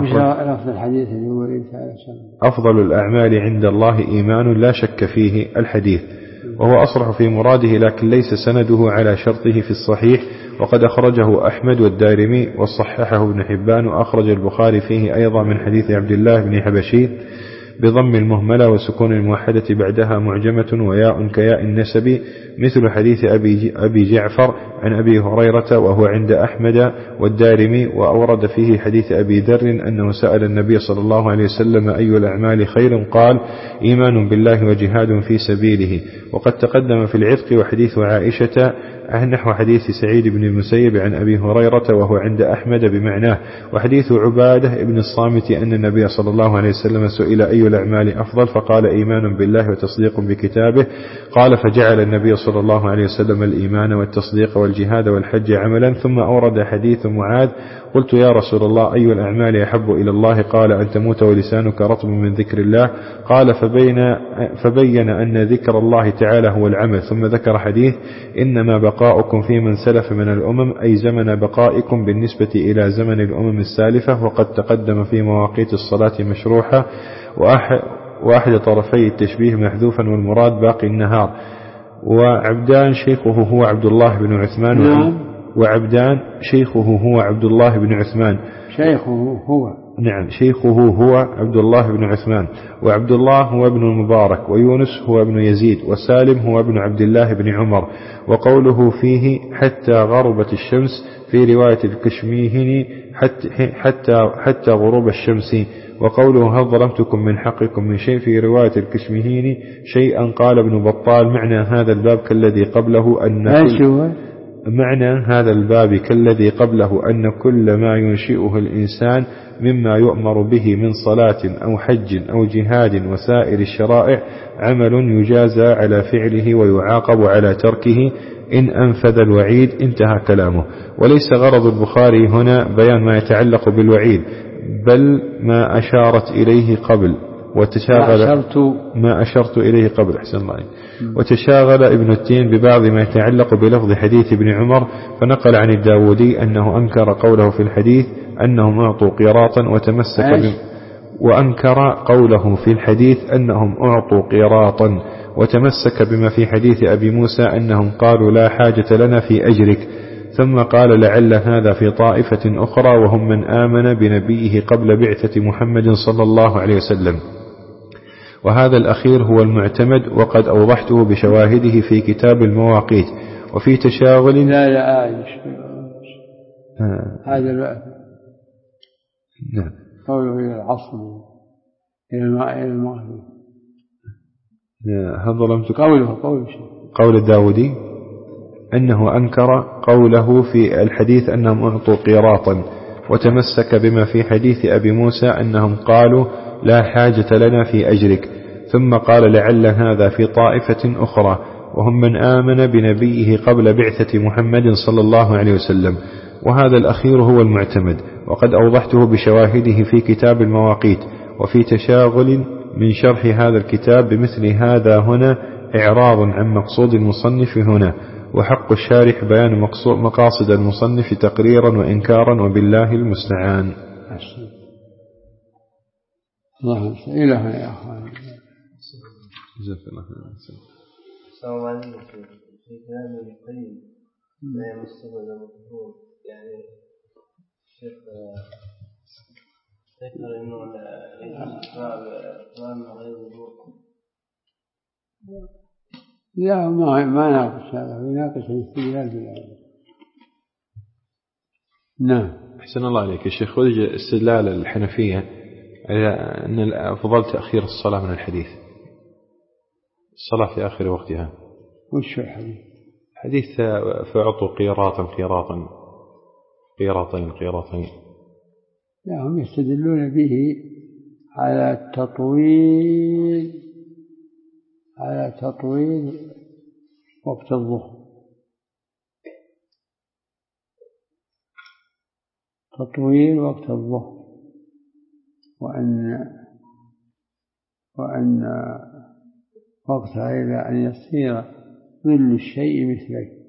أفضل الأعمال عند الله إيمان لا شك فيه الحديث، وهو أصرح في مراده لكن ليس سنده على شرطه في الصحيح، وقد أخرجه أحمد والدارمي وصححه ابن حبان، وأخرج البخاري فيه أيضا من حديث عبد الله بن حبشي بضم المهملة وسكون الموحدة بعدها معجمة وياء كياء النسب مثل حديث أبي, أبي جعفر عن أبي هريرة وهو عند أحمد والدارمي، وأورد فيه حديث أبي ذر أنه سأل النبي صلى الله عليه وسلم أي الأعمال خير قال إيمان بالله وجهاد في سبيله. وقد تقدم في العتق وحديث عائشة نحو حديث سعيد بن المسيب عن أبي هريرة وهو عند أحمد بمعناه، وحديث عبادة ابن الصامت أن النبي صلى الله عليه وسلم سئل أي الأعمال أفضل فقال إيمان بالله وتصديق بكتابه، قال فجعل النبي صلى الله عليه وسلم الإيمان والتصديق والجهاد والحج عملا، ثم أورد حديث معاذ قلت يا رسول الله أي الأعمال أحب إلى الله قال أن تموت ولسانك رطب من ذكر الله، قال فبين, فبين أن ذكر الله تعالى هو العمل، ثم ذكر حديث إنما بقاؤكم في من سلف من الأمم أي زمن بقائكم بالنسبة إلى زمن الأمم السالفة، وقد تقدم في مواقيت الصلاة مشروحة وأحد طرفي التشبيه محذوفا والمراد باقي النهار. وعبدان شيخه هو عبد الله بن عثمان نعم. وعبدان شيخه هو عبد الله بن عثمان شيخه هو نعم شيخه هو عبد الله بن عثمان، وعبد الله هو ابن المبارك، ويونس هو ابن يزيد، وسالم هو ابن عبد الله بن عمر. وقوله فيه حتى غربت الشمس في رواية الكشميهني حتى, حتى, حتى غروب الشمس. وقوله هل ظلمتكم من حقكم من شيء في رواية الكشميهني شيئا قال ابن بطال معنى هذا الباب كالذي قبله أن كل معنى هذا الباب كالذي قبله أن كل ما ينشئه الإنسان مما يؤمر به من صلاة أو حج أو جهاد وسائر الشرائع عمل يجازى على فعله ويعاقب على تركه إن أنفذ الوعيد. انتهى كلامه. وليس غرض البخاري هنا بيان ما يتعلق بالوعيد بل ما أشارت إليه قبل وتشاغل ما أشرت إليه قبل أحسن الله وتشاغل ابن التين ببعض ما يتعلق بلفظ حديث ابن عمر، فنقل عن الداودي أنه أنكر قوله في الحديث أنهم أعطوا قيراطا وتمسك بم وأنكر قوله في الحديث أنهم أعطوا قيراطا وتمسك بما في حديث أبي موسى أنهم قالوا لا حاجة لنا في أجرك، ثم قال لعل هذا في طائفة أخرى وهم من آمن بنبيه قبل بعثة محمد صلى الله عليه وسلم، وهذا الأخير هو المعتمد وقد أوضحته بشواهده في كتاب المواقيت. وفي تشاغل لا لا عايش آه. هذا الوقت نعم قوله إلى العصر إلى المغرب هل ظلمت قوله قوله قول الداودي أنه أنكر قوله في الحديث أنهم أعطوا قيراطا وتمسك بما في حديث أبي موسى أنهم قالوا لا حاجة لنا في أجرك، ثم قال لعل هذا في طائفة أخرى وهم من آمن بنبيه قبل بعثة محمد صلى الله عليه وسلم، وهذا الأخير هو المعتمد وقد أوضحته بشواهده في كتاب المواقيت. وفي تشاغل من شرح هذا الكتاب بمثل هذا هنا إعراض عن مقصود المصنف هنا، وحق الشارح بيان مقاصد المصنف تقريرا وإنكارا وبالله المستعان. الله إله يا أخوان. السلام عليكم. في كلام القيم لا يمسه ولا مطهور، يعني الشيخ ذكر إنه الإسلام غير وضوء. لا ما ما ناقش هذا، يناقش الاستدلال بالآية. نعم. أحسن الله عليك يا شيخ. وجه استدلال الحنفية على أن الأفضل تأخير الصلاة من الحديث. الصلاة في آخر وقتها. وش الحديث؟ حديث فأعطوا قيراطا قيراطا قيراطين قيراطين. لا، هم يستدلون به على التطويل على تطويل وقت الظهر، تطويل وقت الظهر، وأن وأن وقتها إلى أن يصير ظل الشيء مثله.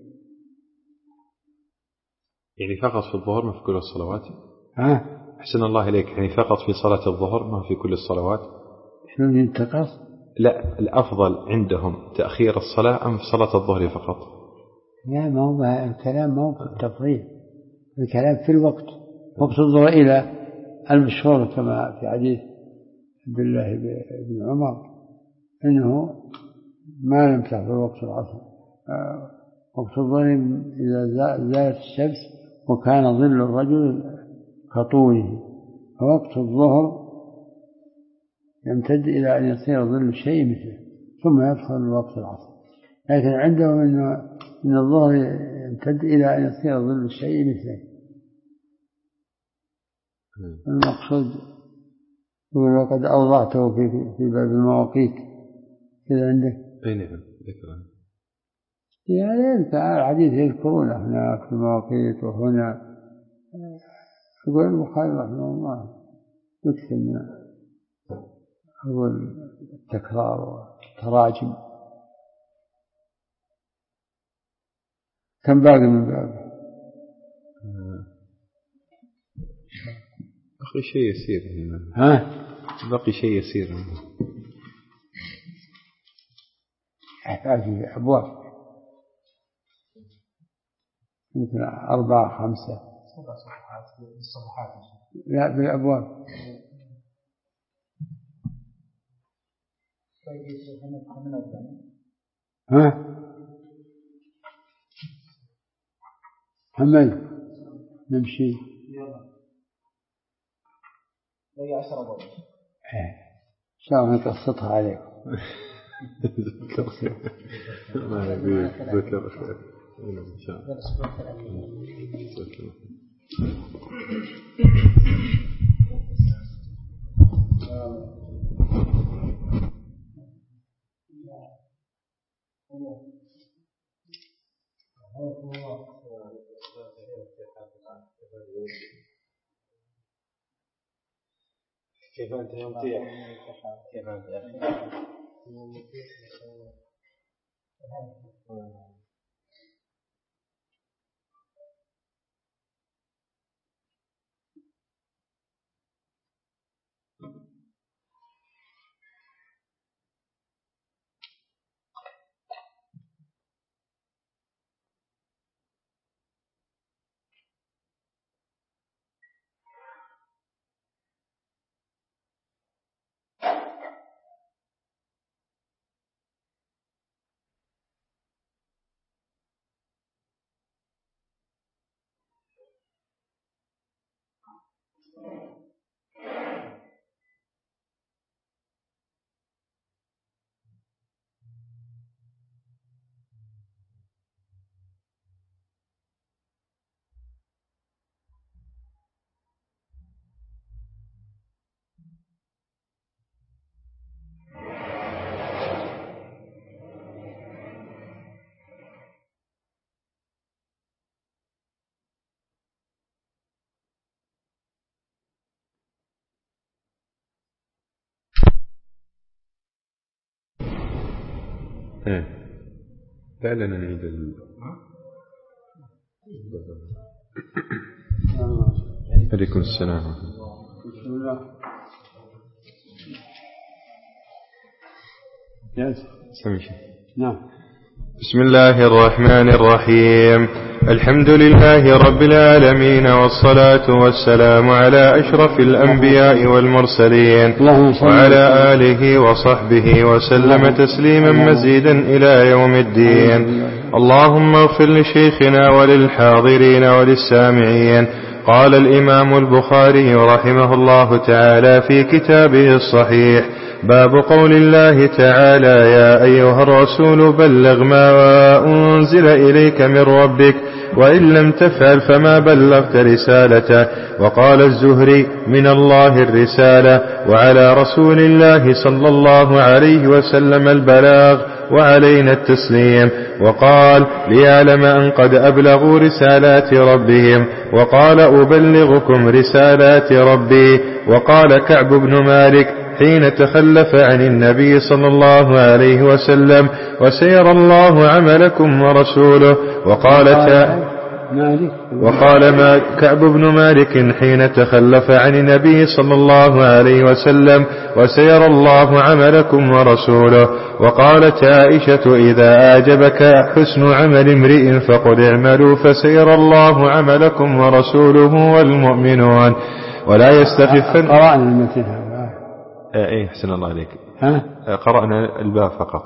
يعني فقط في الظهر ما في كل الصلوات؟ ها؟ أحسن الله إليك، يعني فقط في صلاة الظهر ما في كل الصلوات؟ شلون ينتقص؟ لا، الأفضل عندهم تأخير الصلاة أم في صلاة الظهر فقط؟ لا، ما هو الكلام ما هو في التفضيل، الكلام في الوقت، وقت الظهر إلى المشهور كما في حديث عبد الله بن عمر إنه ما لم تحضر وقت العصر، وقت الظهر إذا زالت الشمس وكان ظل الرجل كطوله، فوقت الظهر يمتد إلى أن يصير ظل الشيء مثله ثم يدخل وقت العصر. لكن عندهم إنه إن الظهر يمتد إلى أن يصير ظل الشيء مثله. المقصود يقول وقد أوضعته في في باب المواقيت كذا عندك. أي نعم ذكرها. يعني الحديث يذكرون هناك في المواقيت وهنا. يقول البخاري رحمه الله يكثر من أقول التكرار والتراجم. كم باقي من باب؟ بقي شيء يسير. ها؟ بقي شيء يسير. هذه أبواب يمكن أربعة خمسة. سبع صفحات بالصفحات. لا بالأبواب. ها؟ محمد نمشي. بقي عشرة أبواب. شو نقصتها عليك؟ ما يبي ذكر خير. إن شاء الله. كيف أنت يوم تيح؟ كيف أنت يا أخي؟ ايه فعلا نعيد ال عليكم السلام. بسم الله. سمشي. نعم. بسم الله الرحمن الرحيم. الحمد لله رب العالمين، والصلاة والسلام على أشرف الأنبياء والمرسلين وعلى آله وصحبه وسلم تسليما مزيدا إلى يوم الدين. اللهم اغفر لشيخنا وللحاضرين وللسامعين. قال الإمام البخاري رحمه الله تعالى في كتابه الصحيح: باب قول الله تعالى يا أيها الرسول بلغ ما أنزل إليك من ربك وإن لم تفعل فما بلغت رسالته. وقال الزهري من الله الرسالة وعلى رسول الله صلى الله عليه وسلم البلاغ وعلينا التسليم. وقال ليعلم أن قد أبلغوا رسالات ربهم. وقال أبلغكم رسالات ربي. وقال كعب بن مالك حين تخلف عن النبي صلى الله عليه وسلم وسيرى الله عملكم ورسوله. وقال وقال ما كعب بن مالك حين تخلف عن النبي صلى الله عليه وسلم وسيرى الله عملكم ورسوله. وقالت عائشة إذا أعجبك حسن عمل امرئ فقل اعملوا فسيرى الله عملكم ورسوله والمؤمنون ولا يستخفن. قرأنا المثل هذا. ايه احسن الله عليك. ها قرأنا الباب فقط.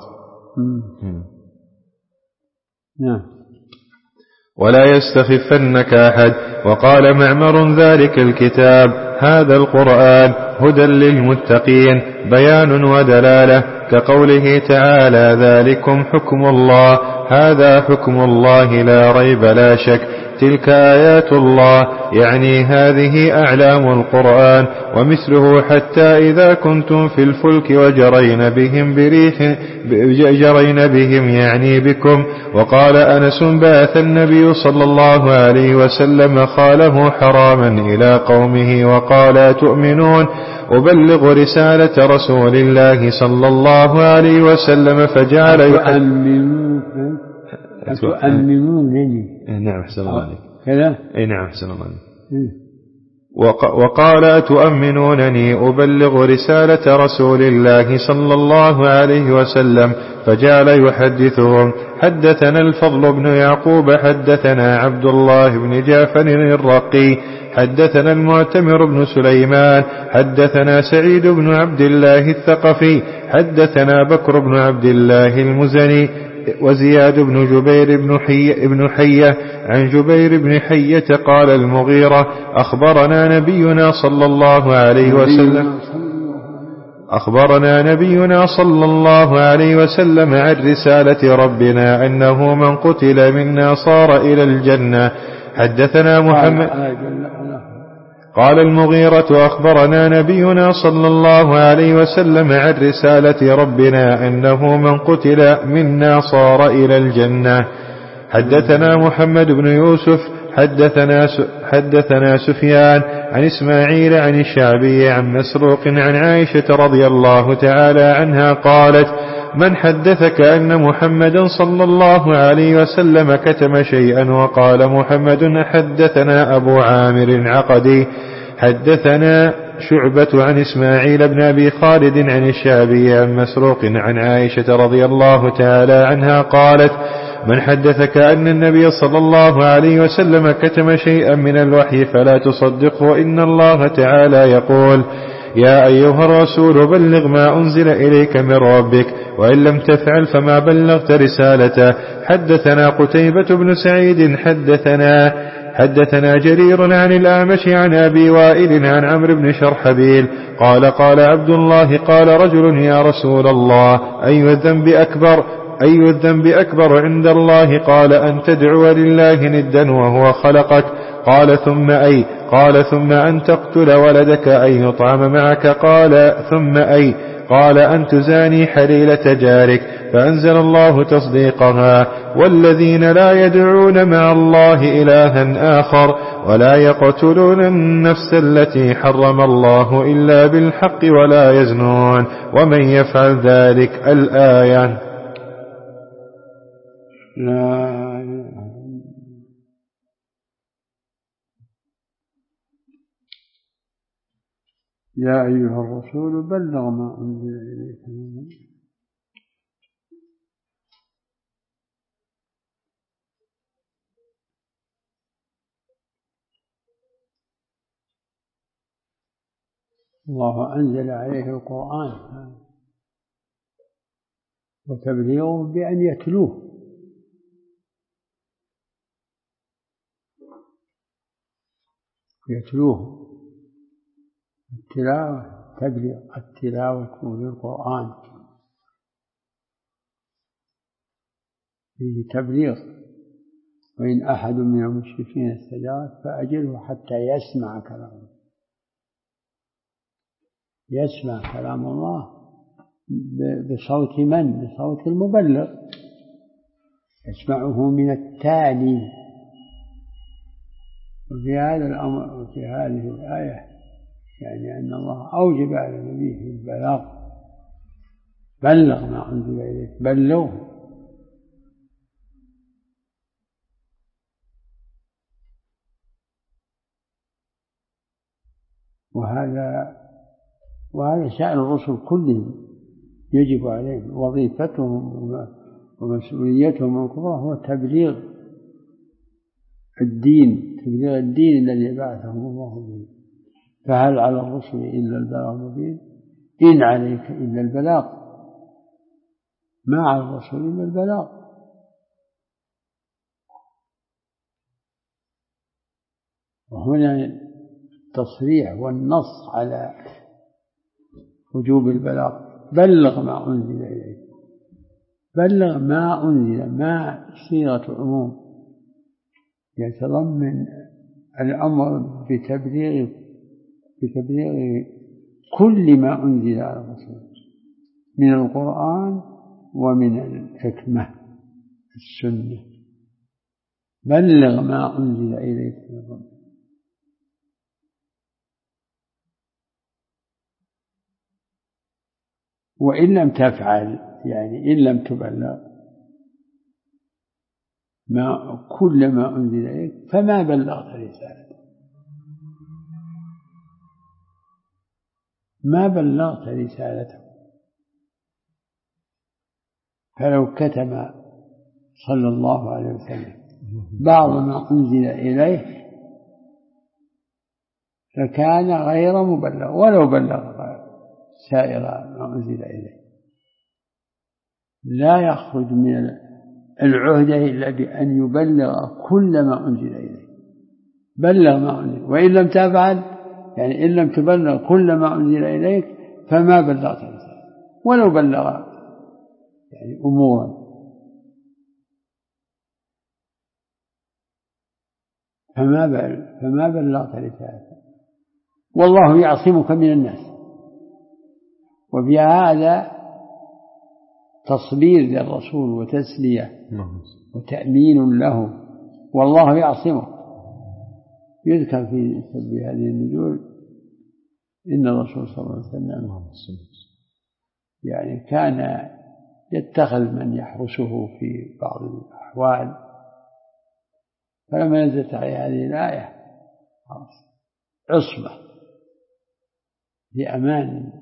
نعم. ولا يستخفنك أحد. وقال معمر ذلك الكتاب هذا القرآن هدى للمتقين بيان ودلالة كقوله تعالى ذلكم حكم الله هذا حكم الله لا ريب لا شك تلك آيات الله يعني هذه أعلام القرآن ومثله حتى إذا كنتم في الفلك وجرين بهم بريح جرين بهم يعني بكم. وقال أنس بعث النبي صلى الله عليه وسلم خاله حراما إلى قومه وقال تؤمنون أبلغ رسالة رسول الله صلى الله عليه وسلم فجعل تؤمنونني. نعم أحسن الله عليك كذا. اي نعم أحسن الله عليك. وقال تؤمنونني أبلغ رسالة رسول الله صلى الله عليه وسلم فجعل يحدثهم. حدثنا الفضل بن يعقوب حدثنا عبد الله بن جعفر الرقي حدثنا المعتمر بن سليمان حدثنا سعيد بن عبد الله الثقفي حدثنا بكر بن عبد الله المزني وزياد بن جبير بن حية, بن حية عن جبير بن حية قال المغيرة أخبرنا نبينا صلى الله عليه وسلم أخبرنا نبينا صلى الله عليه وسلم عن رسالة ربنا أنه من قتل منا صار إلى الجنة. حدثنا محمد قال المغيرة أخبرنا نبينا صلى الله عليه وسلم عن رسالة ربنا أنه من قتل منا صار إلى الجنة. حدثنا محمد بن يوسف حدثنا حدثنا سفيان عن إسماعيل عن الشعبي عن مسروق عن عائشة رضي الله تعالى عنها قالت من حدثك أن محمدا صلى الله عليه وسلم كتم شيئا. وقال محمد حدثنا أبو عامر عقدي حدثنا شعبة عن إسماعيل بن أبي خالد عن الشعبي عن مسروق عن عائشة رضي الله تعالى عنها قالت من حدثك أن النبي صلى الله عليه وسلم كتم شيئا من الوحي فلا تصدقه إن الله تعالى يقول يا أيها الرسول بلغ ما أنزل إليك من ربك وإن لم تفعل فما بلغت رسالته. حدثنا قتيبة بن سعيد حدثنا حدثنا جرير عن الأعمش عن أبي وائل عن عمرو بن شرحبيل قال قال عبد الله قال رجل يا رسول الله أي الذنب أكبر أي الذنب أكبر عند الله؟ قال أن تدعو لله ندا وهو خلقك. قال ثم أي؟ قال ثم أن تقتل ولدك أن يطعم معك. قال ثم أي؟ قال أن تزاني حليلة جارك. فأنزل الله تصديقها والذين لا يدعون مع الله إلها آخر ولا يقتلون النفس التي حرم الله إلا بالحق ولا يزنون ومن يفعل ذلك. الآية. لا يا أيها الرسول بلغ ما أنزل إليك من ربك. الله أنزل عليه القرآن وتبليغه بأن يتلوه يتلوه التلاوة التبليغ التلاوة للقرآن فيه تبليغ. وإن أحد من المشركين استجارك فأجره حتى يسمع كلام الله، يسمع كلام الله بصوت من؟ بصوت المبلغ، يسمعه من التالي. وفي هذا الأمر وفي هذه الآية يعني أن الله أوجب على نبيه البلاغ، بلغ ما أنزل إليك، بلغه. وهذا وهذا شأن الرسل كلهم، يجب عليهم، وظيفتهم ومسؤوليتهم الكبرى هو تبليغ الدين، تبليغ الدين الذي بعثهم الله به. فهل على الرسل إلا البلاغ المبين؟ إن عليك إلا البلاغ، ما على الرسل إلا البلاغ. وهنا التصريح والنص على وجوب البلاغ، بلغ ما أنزل إليك، بلغ ما أنزل، ما صيغة عموم يتضمن الأمر بتبليغ بتبليغ كل ما أنزل على الرسول من القرآن ومن الحكمة السنة، بلغ ما أنزل إليك من ربك. وإن لم تفعل يعني إن لم تبلغ ما كل ما أنزل إليك فما بلغت رسالته، ما بلغت رسالته. فلو كتم صلى الله عليه وسلم بعض ما أنزل إليه فكان غير مبلغ ولو بلغ سائر ما أنزل إليه. لا يخرج من العهدة إلا بأن يبلغ كل ما أنزل إليه، بلغ ما أنزل. وإن لم تفعل يعني إن لم تبلغ كل ما أنزل إليك فما بلغت رسالة، ولو بلغ يعني أمورا فما بلغ فما بلغت رسالة. والله يعصمك من الناس. وفي هذا تصبير للرسول وتسلية وتأمين له، والله يعصمك. يذكر في هذه النزول إن الرسول صلى الله عليه وسلم يعني كان يتخذ من يحرسه في بعض الأحوال، فلما نزلت عليه هذه الآية عصمة بأمان،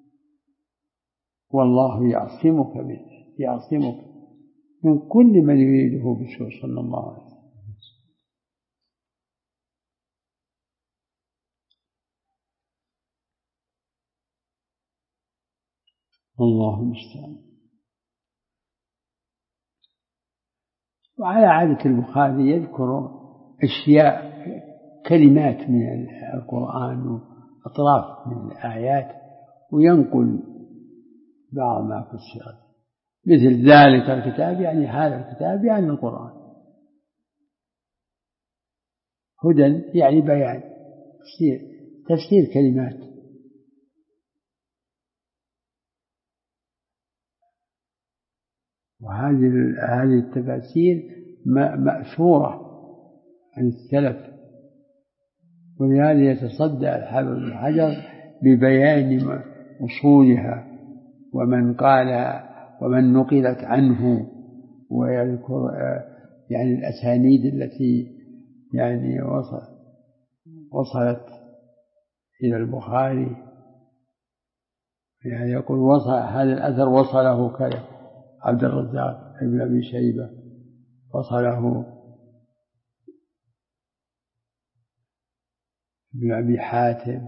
والله يعصمك من يعصمك من كل من يريده بسوء صلى الله عليه وسلم. الله المستعان. وعلى عادة البخاري يذكر أشياء كلمات من القرآن وأطراف من الآيات وينقل بعض ما فسر، مثل ذلك الكتاب يعني هذا الكتاب يعني القرآن، هدى يعني بيان، تفسير تفسير كلمات. وهذه هذه التفاسير مأثورة عن السلف، ولهذا يتصدى الحافظ بن حجر ببيان أصولها ومن قال ومن نقلت عنه، ويذكر يعني الأسانيد التي يعني وصل وصلت إلى البخاري، يعني يقول وصل هذا الأثر وصله كذا عبد الرزاق ابن أبي شيبة، وصله ابن أبي حاتم،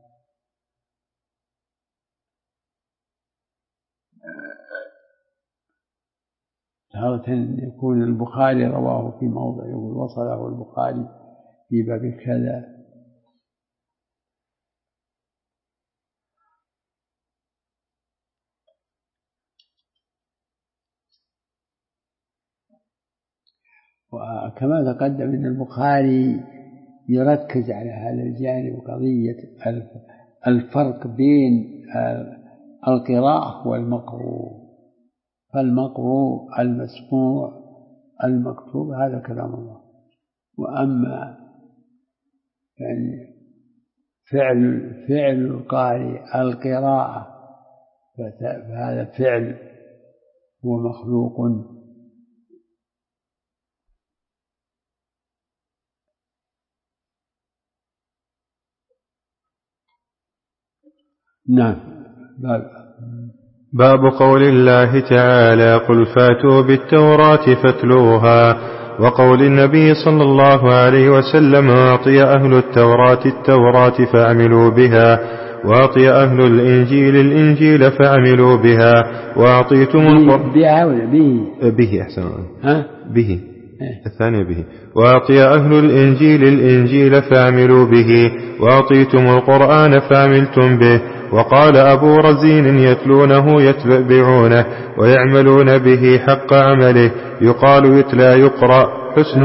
تارة يكون البخاري رواه في موضع يقول وصله البخاري في باب كذا. وكما تقدم أن البخاري يركز على هذا الجانب، قضية الفرق بين القراءة والمقروء. فالمقروء المسموع المكتوب هذا كلام الله، وأما يعني فعل فعل القارئ القراءة فهذا فعل هو مخلوق. نعم. باب باب قول الله تعالى قل فاتوا بالتوراة فاتلوها، وقول النبي صلى الله عليه وسلم أعطي أهل التوراة التوراة فعملوا بها، وأعطي أهل الإنجيل الإنجيل فعملوا بها، وأعطيتم القرآن بها ولا به به أحسن ها به الثانية به، وأعطي أهل الإنجيل الإنجيل فعملوا به، وأعطيتم القرآن فعملتم به. وقال أبو رزين يتلونه يتبعونه ويعملون به حق عمله، يقال يتلى يقرأ حسن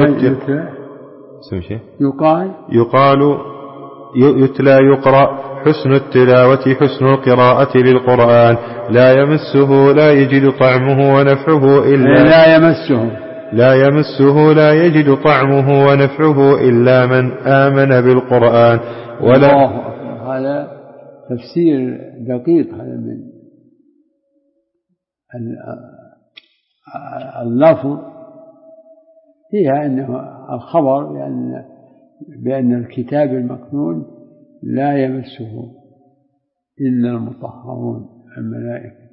يقال يقال يتلى يقرأ حسن التلاوة حسن القراءة للقرآن، لا يمسه لا يجد طعمه ونفعه إلا لا يمسه لا يمسه لا يجد طعمه ونفعه إلا من آمن بالقرآن. ولا هذا تفسير دقيق هذا من اللفظ فيها أنه الخبر بأن, بأن الكتاب المكنون لا يمسه إلا المطهرون الملائكة.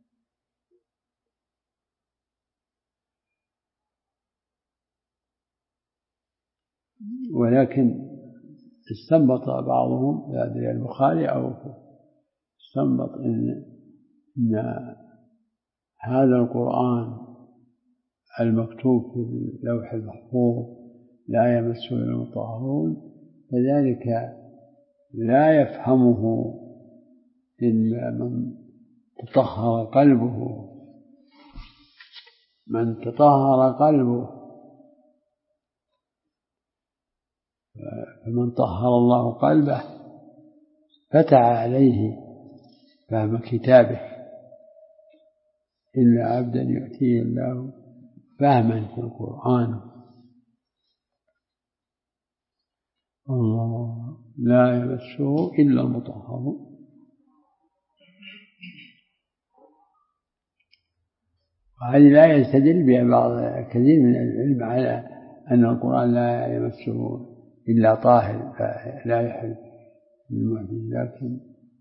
ولكن استنبط بعضهم هذا البخاري أو استنبط إن, إن هذا القرآن المكتوب في اللوح المحفوظ لا يمسه إلا المطهرون، فذلك لا يفهمه إلا من تطهر قلبه من تطهر قلبه فمن طهر الله قلبه فتح عليه فهم كتابه، إلا عبدا يؤتيه الله فهما في القرآن. الله لا يمسه إلا المطهرون. وهذه لا يستدل بها بعض كثير من العلم على أن القرآن لا يمسه إلا طاهر لا يحل المعجز، لكن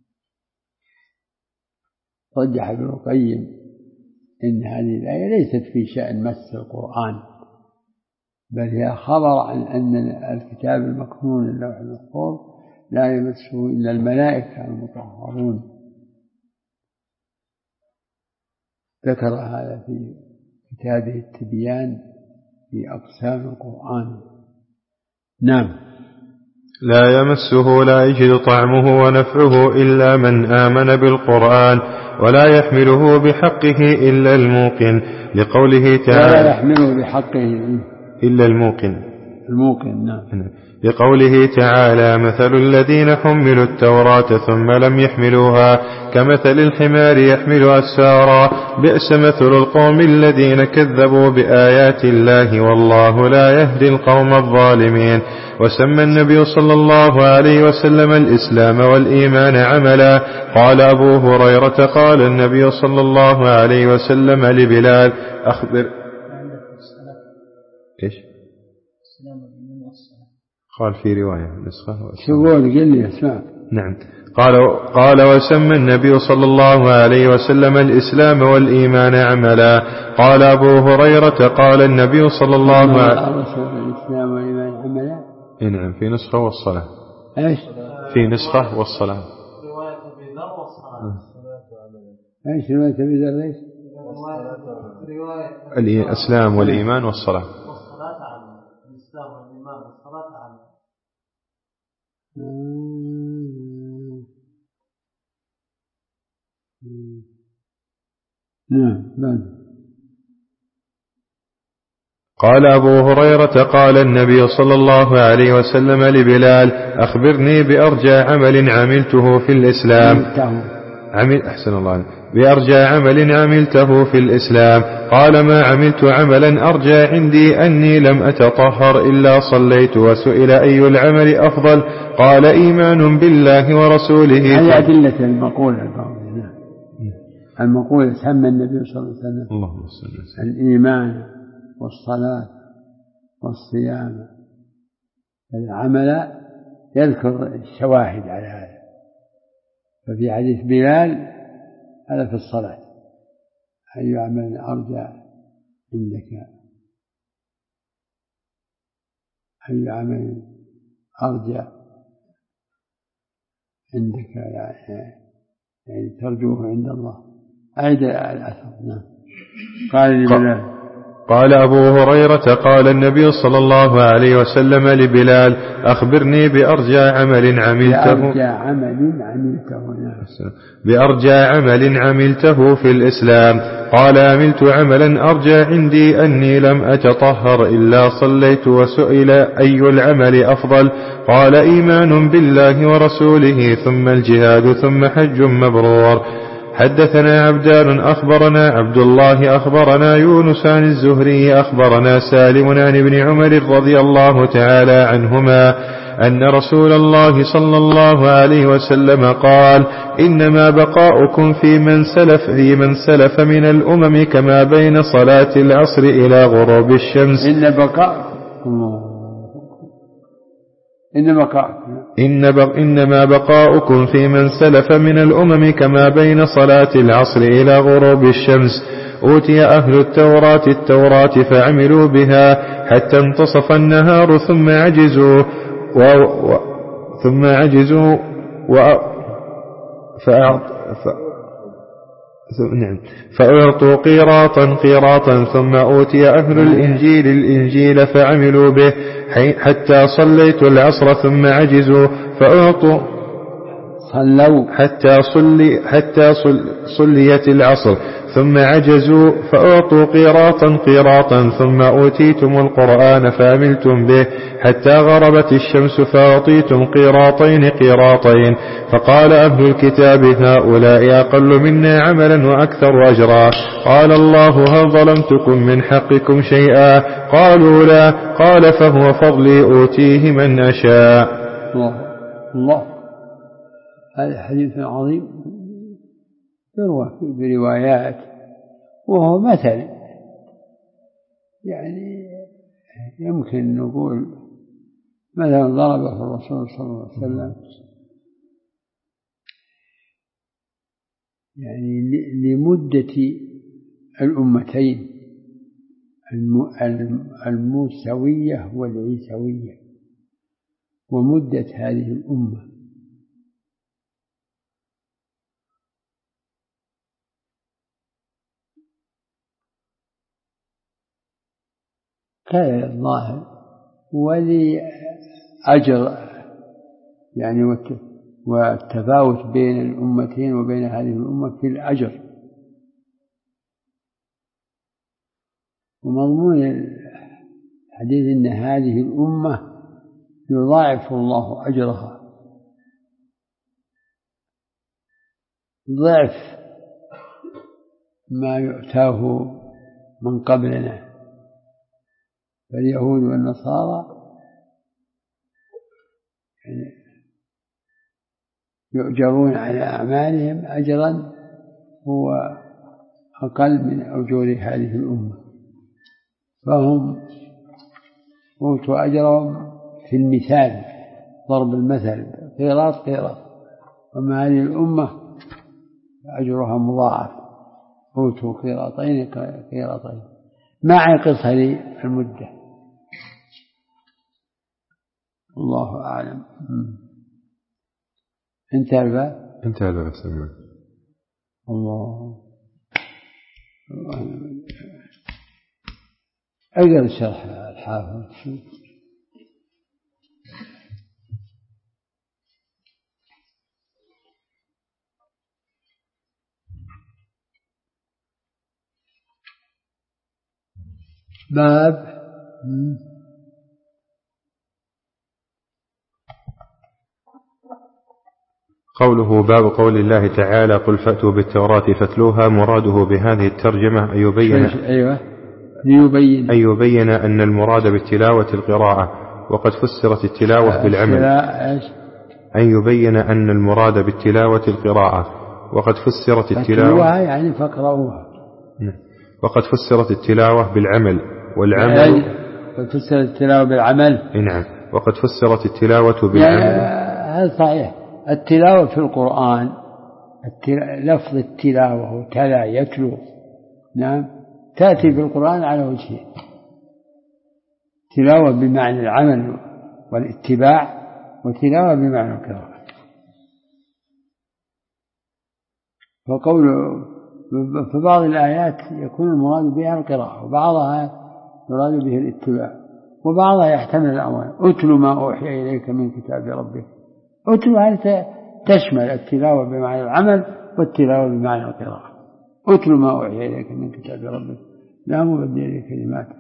رجح ابن القيم إن هذه الآية ليست في شأن مس القرآن، بل هي خبر عن أن الكتاب المكنون اللوح المحفوظ لا يمسه إلا الملائكة المطهرون. ذكر هذا في كتابه التبيان في أقسام القرآن. نعم. لا يمسه لا يجد طعمه ونفعه إلا من آمن بالقرآن، ولا يحمله بحقه إلا الموقن، لقوله تعالى لا يحمله بحقه إلا الموقن الموقن. نعم. لقوله تعالى مثل الذين حملوا التوراة ثم لم يحملوها كمثل الحمار يحمل أسفارا، بئس مثل القوم الذين كذبوا بآيات الله والله لا يهدي القوم الظالمين. وسمى النبي صلى الله عليه وسلم الإسلام والإيمان عملا. قال أبو هريرة قال النبي صلى الله عليه وسلم لبلال أخبر إيش قال في رواية نسخة شغول قل لي اسمع. نعم. قال قال وسمى النبي صلى الله عليه وسلم الإسلام والإيمان عملا. قال أبو هريرة قال النبي صلى الله عليه وسلم الإسلام والإيمان عملا. نعم في نسخة والصلاة. إيش في نسخة والصلاة. رواية أبي ذر والصلاة. إيش رواية أبي ذر إيش؟ رواية الإسلام والإيمان والصلاة. والصلاة عامة. الإسلام والإيمان والصلاة عامة. نعم. بعد قال أبو هريرة قال النبي صلى الله عليه وسلم لبلال أخبرني بأرجى عمل عملته في الإسلام عمل أحسن الله عنه بأرجى عمل عملته في الإسلام. قال ما عملت عملا أرجى عندي أني لم أتطهر إلا صليت. وسئل أي العمل أفضل قال إيمان بالله ورسوله. هذه أدلة المقولة المقولة سمى النبي صلى الله عليه وسلم اللهم صل وسلم الإيمان والصلاة والصيام العمل يذكر الشواهد على هذا. ففي حديث بلال هذا في الصلاة أي عمل أرجى عندك أي عمل أرجى عندك يعني ترجوه عند الله. أعد الأثر. نعم. قال لبلال قال أبو هريرة قال النبي صلى الله عليه وسلم لبلال أخبرني بأرجى عمل عملته بأرجى عمل عملته بأرجى عمل عملته في الإسلام. قال عملت عملا أرجى عندي أني لم أتطهر إلا صليت. وسئل أي العمل أفضل قال إيمان بالله ورسوله ثم الجهاد ثم حج مبرور. حدثنا عبدان أخبرنا عبد الله أخبرنا يونس عن الزهري أخبرنا سالم عن ابن عمر رضي الله تعالى عنهما أن رسول الله صلى الله عليه وسلم قال إنما بقاؤكم في من سلف في من سلف من الأمم كما بين صلاة العصر إلى غروب الشمس. إن بقاؤكم إن بقاؤكم إن بق إنما بقاؤكم في من سلف من الأمم كما بين صلاة العصر إلى غروب الشمس. أوتي أهل التوراة التوراة فعملوا بها حتى انتصف النهار ثم عجزوا و... و... ثم عجزوا و... فأعط... ف... نعم فأعطوا قيراطا قيراطا ثم أوتي أهل الإنجيل الإنجيل فعملوا به حتى صليت العصر ثم عجزوا فأعطوا صلوا حتى صلي حتى صل صليت العصر ثم عجزوا فأعطوا قيراطا قيراطا ثم أوتيتم القرآن فعملتم به حتى غربت الشمس فأعطيتم قيراطين قيراطين. فقال أهل الكتاب هؤلاء أقل منا عملا وأكثر أجرا. قال الله هل ظلمتكم من حقكم شيئا قالوا لا. قال فهو فضلي أوتيه من أشاء. الله الله. هذا حديث عظيم يروى بروايات وهو مثل يعني يمكن نقول مثلا ضربه الرسول صلى الله عليه وسلم يعني لمدة الأمتين الموسوية والعيسوية ومدة هذه الأمة. كان الظاهر ولي أجر يعني والتفاوت بين الأمتين وبين هذه الأمة في الأجر. ومضمون الحديث أن هذه الأمة يضاعف الله أجرها ضعف ما يؤتاه من قبلنا. فاليهود والنصارى يؤجرون على أعمالهم أجرا هو أقل من أجور هذه الأمة. فهم أوتوا أجرهم في المثال ضرب المثل قيراط قيراط. وما هذه الأمة أجرها مضاعف أوتوا قيراطين قيراطين مع قصر المدة. الله أعلم. انتهى الباب انتهى الباب. الله أقرأ شرح الحافظ. باب قوله باب قول الله تعالى قل فأتوا بالتوراة فاتلوها، مراده بهذه الترجمة أن يبين أيوة ليبين أن يبين أن المراد بالتلاوة القراءة، وقد فسرت التلاوة بالعمل. أن يبين أن المراد بالتلاوة القراءة، وقد فسرت التلاوة يعني فاقرؤوها، وقد فسرت التلاوة بالعمل، والعمل قد فسرت التلاوة بالعمل. نعم، وقد فسرت التلاوة بالعمل. هذا صحيح. التلاوة في القرآن لفظ التلاوة تلا يتلو، نعم، تأتي في القرآن على وجهين: تلاوة بمعنى العمل والاتباع، وتلاوة بمعنى القراءة. فقول في بعض الآيات يكون المراد بها القراءة، وبعضها يراد به الاتباع، وبعضها يحتمل الأمرين: أتل ما أوحي إليك من كتاب ربك. أتل هذا تشمل التلاوة بمعنى العمل والتلاوة بمعنى القراءة. أتل ما أوحي إليك من كتاب ربك لا مبدل لكلماته.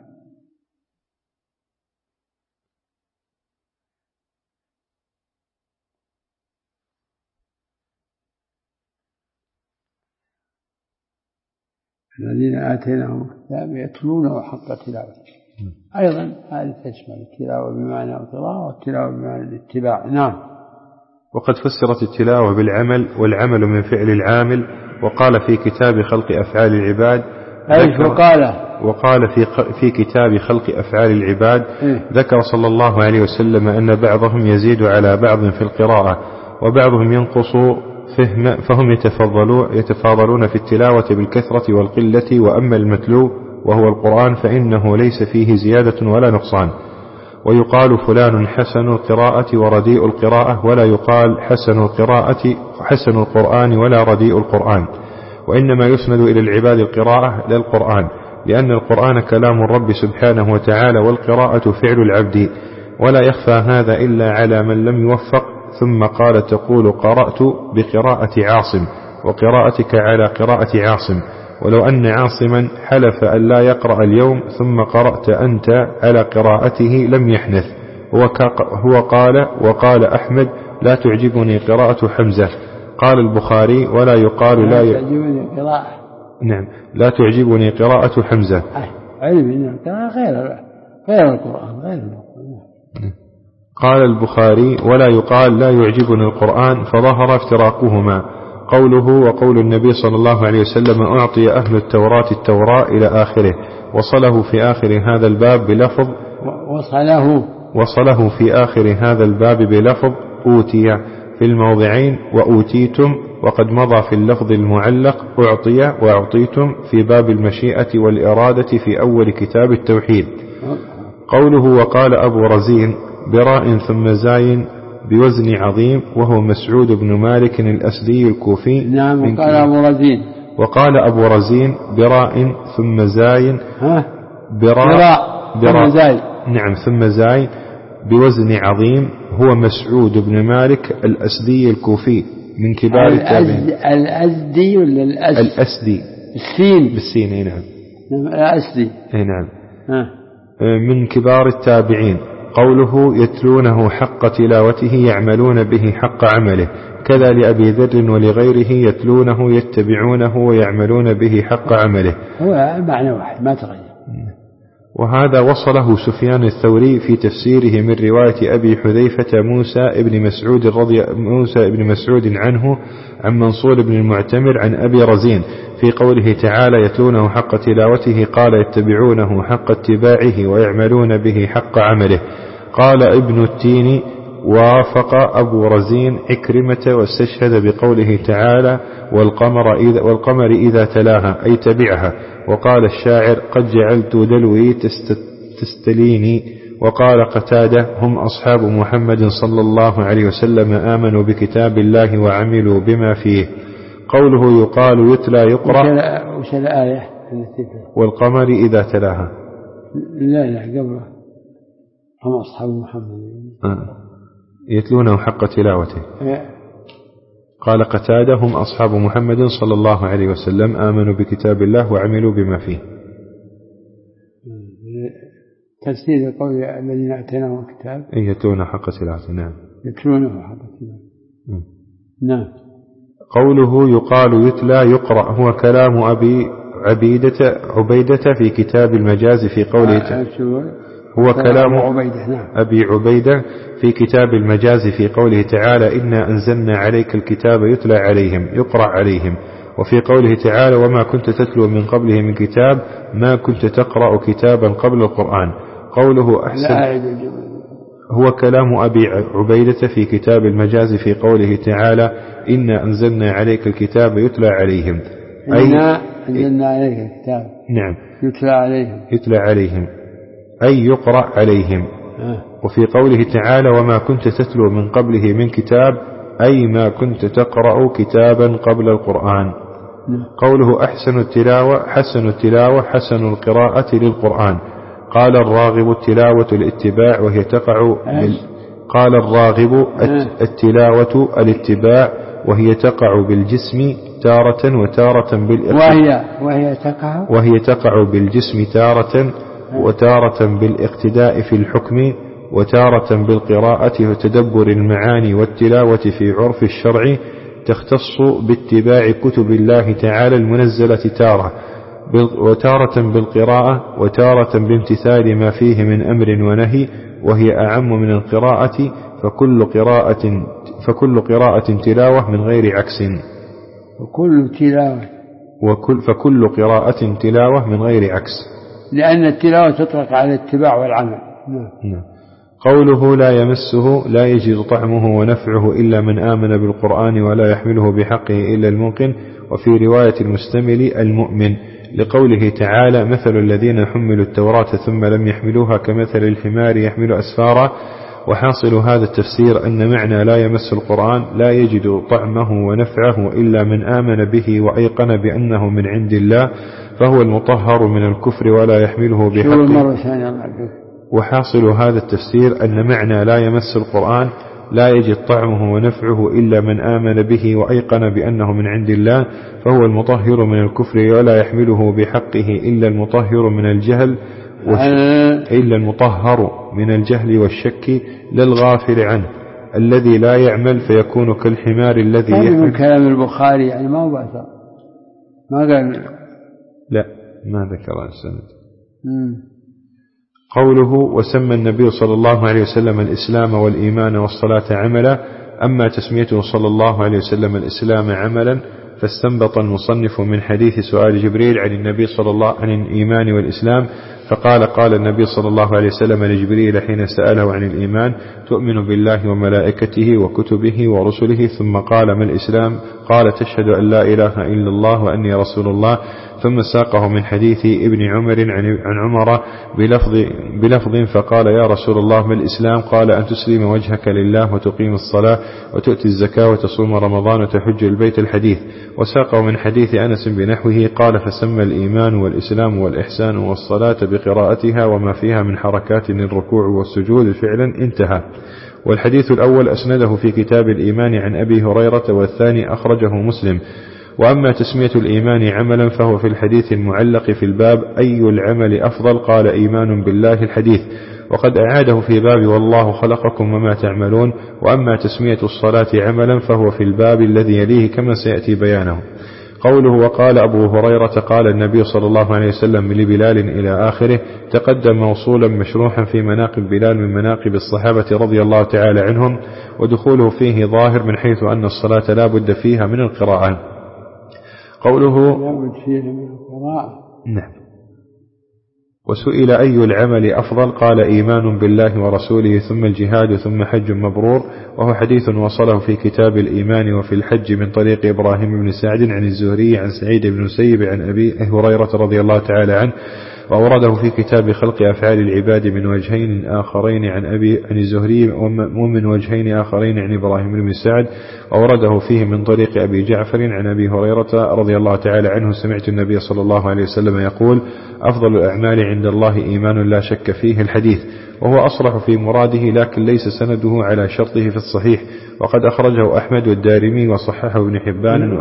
الذين آتيناهم الكتاب يتلونه حق تلاوته. أيضا هذه تشمل التلاوة بمعنى القراءة والتلاوة بمعنى الاتباع. نعم. وقد فسرت التلاوة بالعمل، والعمل من فعل العامل. وقال في كتاب خلق أفعال العباد أيش وقال وقال في في كتاب خلق أفعال العباد إيه؟ ذكر صلى الله عليه وسلم أن بعضهم يزيد على بعض في القراءة، وبعضهم ينقص فهم، فهم يتفضلون يتفاضلون في التلاوة بالكثرة والقلة. وأما المتلو وهو القرآن فإنه ليس فيه زيادة ولا نقصان. ويقال فلان حسن القراءة ورديء القراءة، ولا يقال حسن القراءة حسن القرآن ولا رديء القرآن. وإنما يسند إلى العباد القراءة لا القرآن، لأن القرآن كلام الرب سبحانه وتعالى، والقراءة فعل العبد، ولا يخفى هذا إلا على من لم يوفق. ثم قال تقول قرأت بقراءة عاصم، وقراءتك على قراءة عاصم، ولو أن عاصما حلف أن لا يقرأ اليوم ثم قرأت أنت على قراءته لم يحنث. هو قال وقال أحمد لا تعجبني قراءة حمزة. قال البخاري ولا يقال لا ي... تعجبني قراءة نعم لا تعجبني قراءة حمزة. علم أن القراءة غير غير القرآن غير القرآن. قال البخاري ولا يقال لا يعجبني القرآن، فظهر افتراقهما. قوله وقول النبي صلى الله عليه وسلم أعطي أهل التوراة التوراة إلى آخره، وصله في آخر هذا الباب بلفظ وصله وصله في آخر هذا الباب بلفظ أوتي في الموضعين وأوتيتم، وقد مضى في اللفظ المعلق أعطي وأعطيتم في باب المشيئة والإرادة في أول كتاب التوحيد. قوله وقال أبو رزين براء ثم زاين بوزن عظيم، وهو مسعود بن مالك الأسدي الكوفي. نعم. وقال أبو رزين وقال أبو رزين براء ثم زاين ها براء, براء, براء ثم زاي نعم ثم زاي بوزن عظيم، هو مسعود بن مالك الأسدي الكوفي من كبار التابعين. الأسدي ولا الأسد؟ الأسدي السين بالسين. نعم الأسدي. نعم ها. من كبار التابعين. قوله يتلونه حق تلاوته يعملون به حق عمله، كذا لأبي ذر ولغيره يتلونه يتبعونه ويعملون به حق عمله، هو معنى واحد ما تغير. وهذا وصله سفيان الثوري في تفسيره من رواية أبي حذيفة موسى ابن مسعود رضي موسى ابن مسعود عنه عن منصور بن المعتمر عن أبي رزين في قوله تعالى يتلونه حق تلاوته، قال يتبعونه حق اتباعه ويعملون به حق عمله. قال ابن التين وافق أبو رزين عكرمة واستشهد بقوله تعالى والقمر إذا, والقمر إذا تلاها أي تبعها. وقال الشاعر قد جعلت دلوي تستليني. وقال قتادة هم أصحاب محمد صلى الله عليه وسلم آمنوا بكتاب الله وعملوا بما فيه. قوله يقال يتلى يقرأ وش الآية والقمر إذا تلاها؟ لا لا قبل هم أصحاب محمد آه. يتلونه حق تلاوته. قال قتادة هم أصحاب محمد صلى الله عليه وسلم آمنوا بكتاب الله وعملوا بما فيه. تفسير قول الذين آتيناهم الكتاب يتلونه حق تلاوته. نعم يتلونه حق تلاوته. نعم. قوله يقال يتلى يقرأ هو كلام أبي عبيدة عبيدة في كتاب المجاز في قوله تعالى هو كلام أبي عبيدة في كتاب المجاز في قوله تعالى إنا أنزلنا عليك الكتاب يتلى عليهم يقرأ عليهم. وفي قوله تعالى وما كنت تتلو من قبله من كتاب ما كنت تقرأ كتابا قبل القرآن. قوله أحسن هو كلام أبي عبيدة في كتاب المجاز في قوله تعالى إنا أنزلنا عليك الكتاب يتلى عليهم إنا أنزلنا عليك الكتاب نعم يتلى عليهم يتلى عليهم أي يقرأ عليهم. وفي قوله تعالى وما كنت تتلو من قبله من كتاب أي ما كنت تقرأ كتابا قبل القرآن. قوله أحسن التلاوة حسن التلاوة حسن القراءة للقرآن. قال الراغب التلاوة الاتباع وهي تقع بال... قال الراغب التلاوة الاتباع وهي تقع بالجسم تارة وتارة بالاقتداء وهي وهي تقع وهي تقع بالجسم تارة وتارة بالاقتداء في الحكم وتارة بالقراءة وتدبر المعاني والتلاوة في عرف الشرع تختص باتباع كتب الله تعالى المنزلة تارة وتارة بالقراءة وتارة بامتثال ما فيه من أمر ونهي وهي أعم من القراءة فكل قراءة فكل قراءة تلاوة من غير عكس وكل تلاوة وكل فكل قراءة تلاوة من غير عكس لأن التلاوة تطلق على الاتباع والعمل. نعم. قوله لا يمسه لا يجد طعمه ونفعه إلا من آمن بالقرآن ولا يحمله بحقه إلا الموقن. وفي رواية المستمل المؤمن لقوله تعالى مثل الذين حملوا التوراة ثم لم يحملوها كمثل الحمار يحمل أسفارا. وحاصل هذا التفسير أن معنى لا يمس القرآن لا يجد طعمه ونفعه إلا من آمن به وأيقن بأنه من عند الله فهو المطهر من الكفر ولا يحمله بحقه. وحاصل هذا التفسير أن معنى لا يمس القرآن لا يجد طعمه ونفعه إلا من آمن به وأيقن بأنه من عند الله فهو المطهر من الكفر ولا يحمله بحقه إلا المطهر من الجهل إلا المطهر من الجهل والشك للغافل عنه الذي لا يعمل فيكون كالحمار الذي يحمل. كلام البخاري يعني ما هو بأثر ما قال لا ما ذكر السند. قوله وسمى النبي صلى الله عليه وسلم الإسلام والإيمان والصلاة عملا. أما تسميته صلى الله عليه وسلم الإسلام عملا فاستنبط المصنف من حديث سؤال جبريل عن النبي صلى الله عن الإيمان والإسلام فقال قال النبي صلى الله عليه وسلم لجبريل حين سأله عن الإيمان تؤمن بالله وملائكته وكتبه ورسله ثم قال ما الإسلام قال تشهد أن لا إله إلا الله وأني رسول الله ثم ساقه من حديث ابن عمر عن عمر بلفظ, بلفظ فقال يا رسول الله ما الإسلام قال أن تسلم وجهك لله وتقيم الصلاة وتؤتي الزكاة وتصوم رمضان وتحج البيت الحديث. وساقه من حديث أنس بنحوه قال فسمى الإيمان والإسلام والإحسان والصلاة بقراءتها وما فيها من حركات الركوع والسجود فعلا انتهى. والحديث الأول أسنده في كتاب الإيمان عن أبي هريرة والثاني أخرجه مسلم. وأما تسمية الإيمان عملا فهو في الحديث المعلق في الباب أي العمل أفضل قال إيمان بالله الحديث وقد أعاده في باب والله خلقكم وما تعملون. وأما تسمية الصلاة عملا فهو في الباب الذي يليه كما سيأتي بيانه. قوله وقال أبو هريرة قال النبي صلى الله عليه وسلم لبلال إلى آخره تقدم موصولا مشروحا في مناقب بلال من مناقب الصحابة رضي الله تعالى عنهم ودخوله فيه ظاهر من حيث أن الصلاة لا بد فيها من القراءة. قوله لا بد فيها من القراءة. نعم. وسئل أي العمل أفضل قال إيمان بالله ورسوله ثم الجهاد ثم حج مبرور. وهو حديث وصله في كتاب الإيمان وفي الحج من طريق إبراهيم بن سعد عن الزهري عن سعيد بن مسيب عن أبي هريرة رضي الله تعالى عنه وأورده في كتاب خلق أفعال العباد من وجهين آخرين عن أبي عن الزهري ومن وجهين آخرين عن إبراهيم بن سعد وأورده فيه من طريق أبي جعفر عن أبي هريرة رضي الله تعالى عنه سمعت النبي صلى الله عليه وسلم يقول أفضل الأعمال عند الله إيمان لا شك فيه الحديث. وهو أصرح في مراده لكن ليس سنده على شرطه في الصحيح وقد أخرجه أحمد والدارمي وصححه ابن حبان.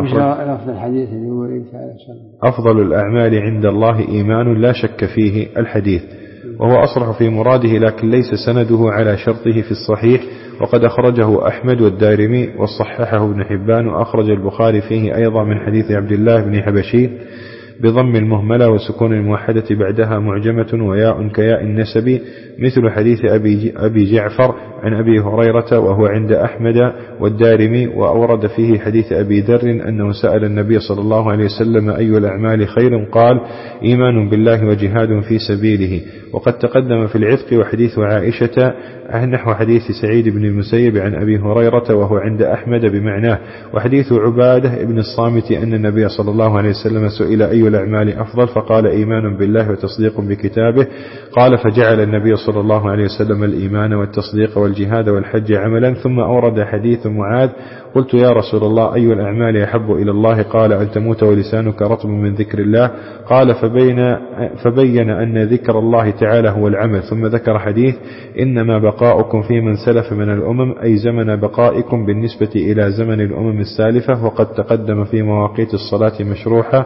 أفضل الأعمال عند الله إيمان لا شك فيه الحديث. وهو أصرح في مراده، لكن ليس سنده على شرطه في الصحيح، وقد أخرجه أحمد والدارمي وصححه ابن حبان، وأخرج البخاري فيه أيضا من حديث عبد الله بن حبشي بضم المهملة وسكون الموحدة بعدها معجمة وياء كياء النسب، مثل حديث أبي, أبي جعفر عن أبي هريرة وهو عند أحمد والدارمي. وأورد فيه حديث أبي ذر أنه سأل النبي صلى الله عليه وسلم أي الأعمال خير؟ قال إيمان بالله وجهاد في سبيله. وقد تقدم في العتق وحديث عائشة نحو حديث سعيد بن المسيب عن أبي هريرة وهو عند أحمد بمعناه. وحديث عبادة بن الصامت أن النبي صلى الله عليه وسلم سئل أي الأعمال أفضل؟ فقال إيمان بالله وتصديق بكتابه. قال فجعل النبي صلى الله عليه وسلم الإيمان والتصديق والجهاد والحج عملا. ثم أورد حديث معاذ قلت يا رسول الله أي الأعمال أحب إلى الله؟ قال أن تموت ولسانك رطب من ذكر الله. قال فبين, فبين أن ذكر الله تعالى هو العمل. ثم ذكر حديث إنما بقاؤكم في من سلف من الأمم، أي زمن بقائكم بالنسبة إلى زمن الأمم السالفة. وقد تقدم في مواقيت الصلاة مشروحة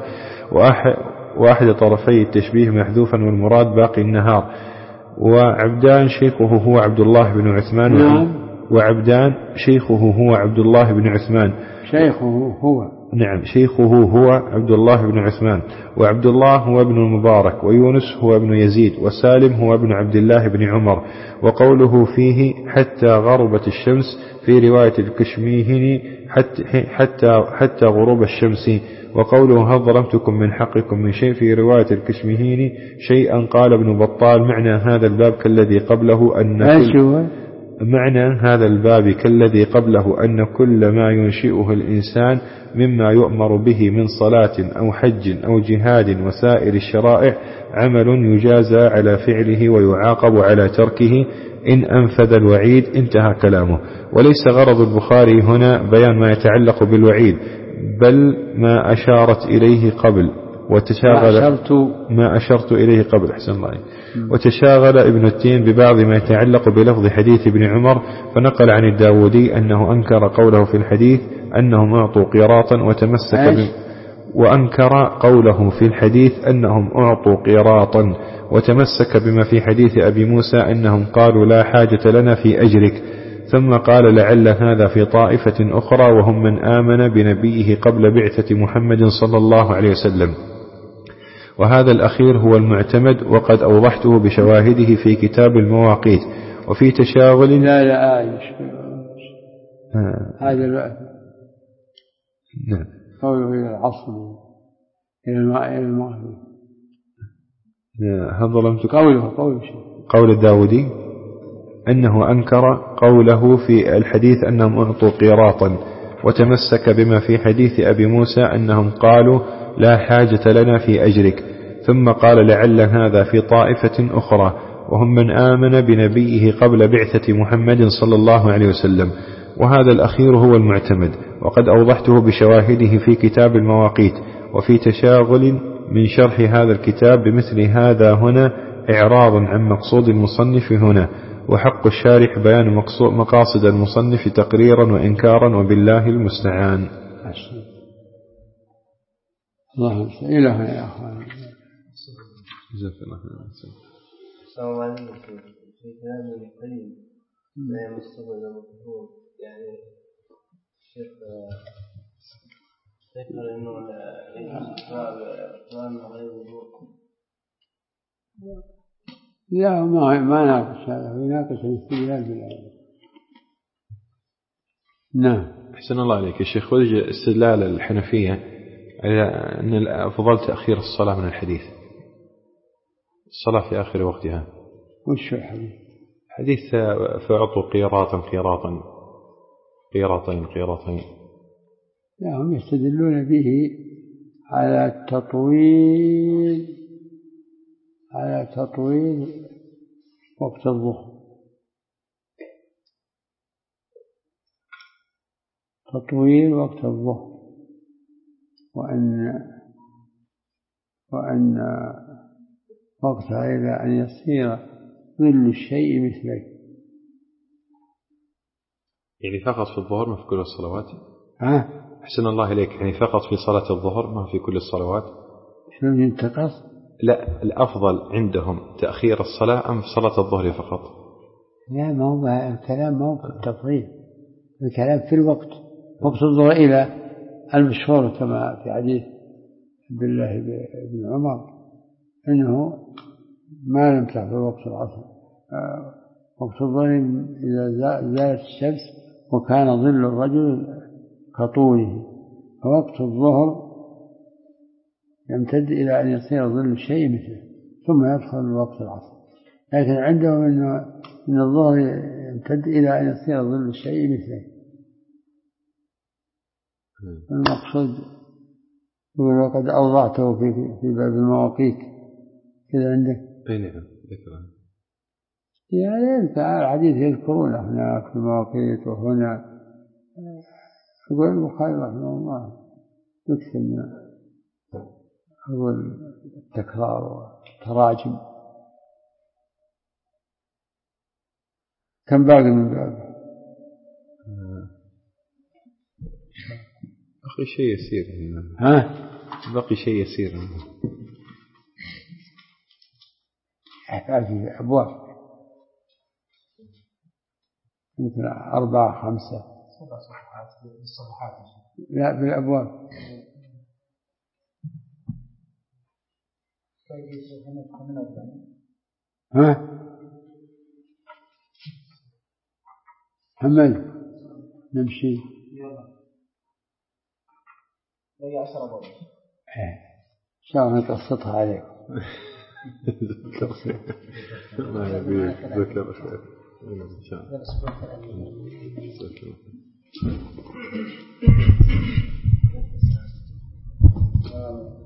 وأحد طرفي التشبيه محذوفا والمراد باقي النهار. وعبدان شيخه هو عبد الله بن عثمان. نعم. وعبدان شيخه هو عبد الله بن عثمان. شيخه هو نعم شيخه هو عبد الله بن عثمان. وعبد الله هو ابن المبارك، ويونس هو ابن يزيد، وسالم هو ابن عبد الله بن عمر. وقوله فيه حتى غربت الشمس في رواية الكشميهني حتى, حتى, حتى غروب الشمس. وقوله هل ظلمتكم من حقكم من شيء في رواية الكشميهني شيئا. قال ابن بطال معنى هذا الباب كالذي قبله أن كل معنى هذا الباب كالذي قبله أن كل ما ينشئه الإنسان مما يؤمر به من صلاة أو حج أو جهاد وسائر الشرائع عمل يجازى على فعله ويعاقب على تركه إن أنفذ الوعيد. انتهى كلامه. وليس غرض البخاري هنا بيان ما يتعلق بالوعيد، بل ما أشارت إليه قبل وتشاغل ما أشرت إليه قبل أحسن الله. وتشاغل ابن التين ببعض ما يتعلق بلفظ حديث ابن عمر، فنقل عن الداودي أنه أنكر قوله في الحديث أنهم أعطوا قيراطا وتمسك ب... وأنكر قوله في الحديث أنهم أعطوا قيراطا وتمسك بما في حديث أبي موسى أنهم قالوا لا حاجة لنا في أجرك. ثم قال لعل هذا في طائفة أخرى وهم من آمن بنبيه قبل بعثة محمد صلى الله عليه وسلم. وهذا الأخير هو المعتمد، وقد أوضحته بشواهده في كتاب المواقيت. وفي تشاغل لا لا عايش هذا الوقت نعم قوله إلى العصر إلى الماء إلى المغرب هل ظلمت قوله قوله قول الداودي أنه أنكر قوله في الحديث أنهم أعطوا قيراطا، وتمسك بما في حديث أبي موسى أنهم قالوا لا حاجة لنا في أجرك. ثم قال لعل هذا في طائفة أخرى وهم من آمن بنبيه قبل بعثة محمد صلى الله عليه وسلم. وهذا الأخير هو المعتمد، وقد أوضحته بشواهده في كتاب المواقيت. وفي تشاغل من شرح هذا الكتاب بمثل هذا هنا إعراض عن مقصود المصنف هنا، وحق الشارح بيان مقاصد المصنف تقريرا وإنكارا، وبالله المستعان. الله إله يا أخوان. جزاك الله خير. السلام عليكم. في كلام القليل لا يمسه إلا المطهور، يعني الشيخ ذكر إنه لا يجوز القرآن غير وضوء. لا ما ما ناقش هذا، يناقش الاستدلال بالآية. نعم. أحسن الله عليك يا شيخ. وجه استدلال الحنفية على أن الأفضل تأخير الصلاة من الحديث، الصلاة في آخر وقتها. وش الحديث؟ حديث فأعطوا قيراطا قيراطا قيراطين قيراطين. لا هم يستدلون به على التطويل على تطويل وقت الظهر، تطويل وقت الظهر، وأن وأن وقتها إلى أن يصير ظل الشيء مثله. يعني فقط في الظهر ما في كل الصلوات؟ ها؟ أحسن الله إليك، يعني فقط في صلاة الظهر ما في كل الصلوات؟ شلون ينتقص؟ لا الأفضل عندهم تأخير الصلاة أم في صلاة الظهر فقط؟ لا ما هو الكلام ما هو في التفضيل، الكلام في الوقت، وقت الظهر إلى المشهور كما في حديث عبد الله بن عمر إنه ما لم تحضر وقت العصر، وقت الظهر إذا زالت الشمس وكان ظل الرجل كطوله، فوقت الظهر يمتد إلى أن يصير ظل الشيء مثله ثم يدخل وقت العصر. لكن عندهم إنه إن الظهر يمتد إلى أن يصير ظل الشيء مثله. المقصود يقول وقد أوضعته في في باب المواقيت كذا عندك. أي نعم ذكرها. يعني الحديث يذكرونه هناك في المواقيت وهنا. يقول البخاري رحمه الله يكثر من أول التكرار والتراجم. كم باقي من باب؟ أخي شيء يسير. ها؟ باقي شيء يسير. أحتاج أبواب مثل أربعة خمسة. سبع صفحات بالصفحات. لا بالأبواب. ها؟ محمد نمشي. هي عشرة أبواب. إن شاء الله نقصتها عليكم. ما يبي ذكر خير. إن شاء الله.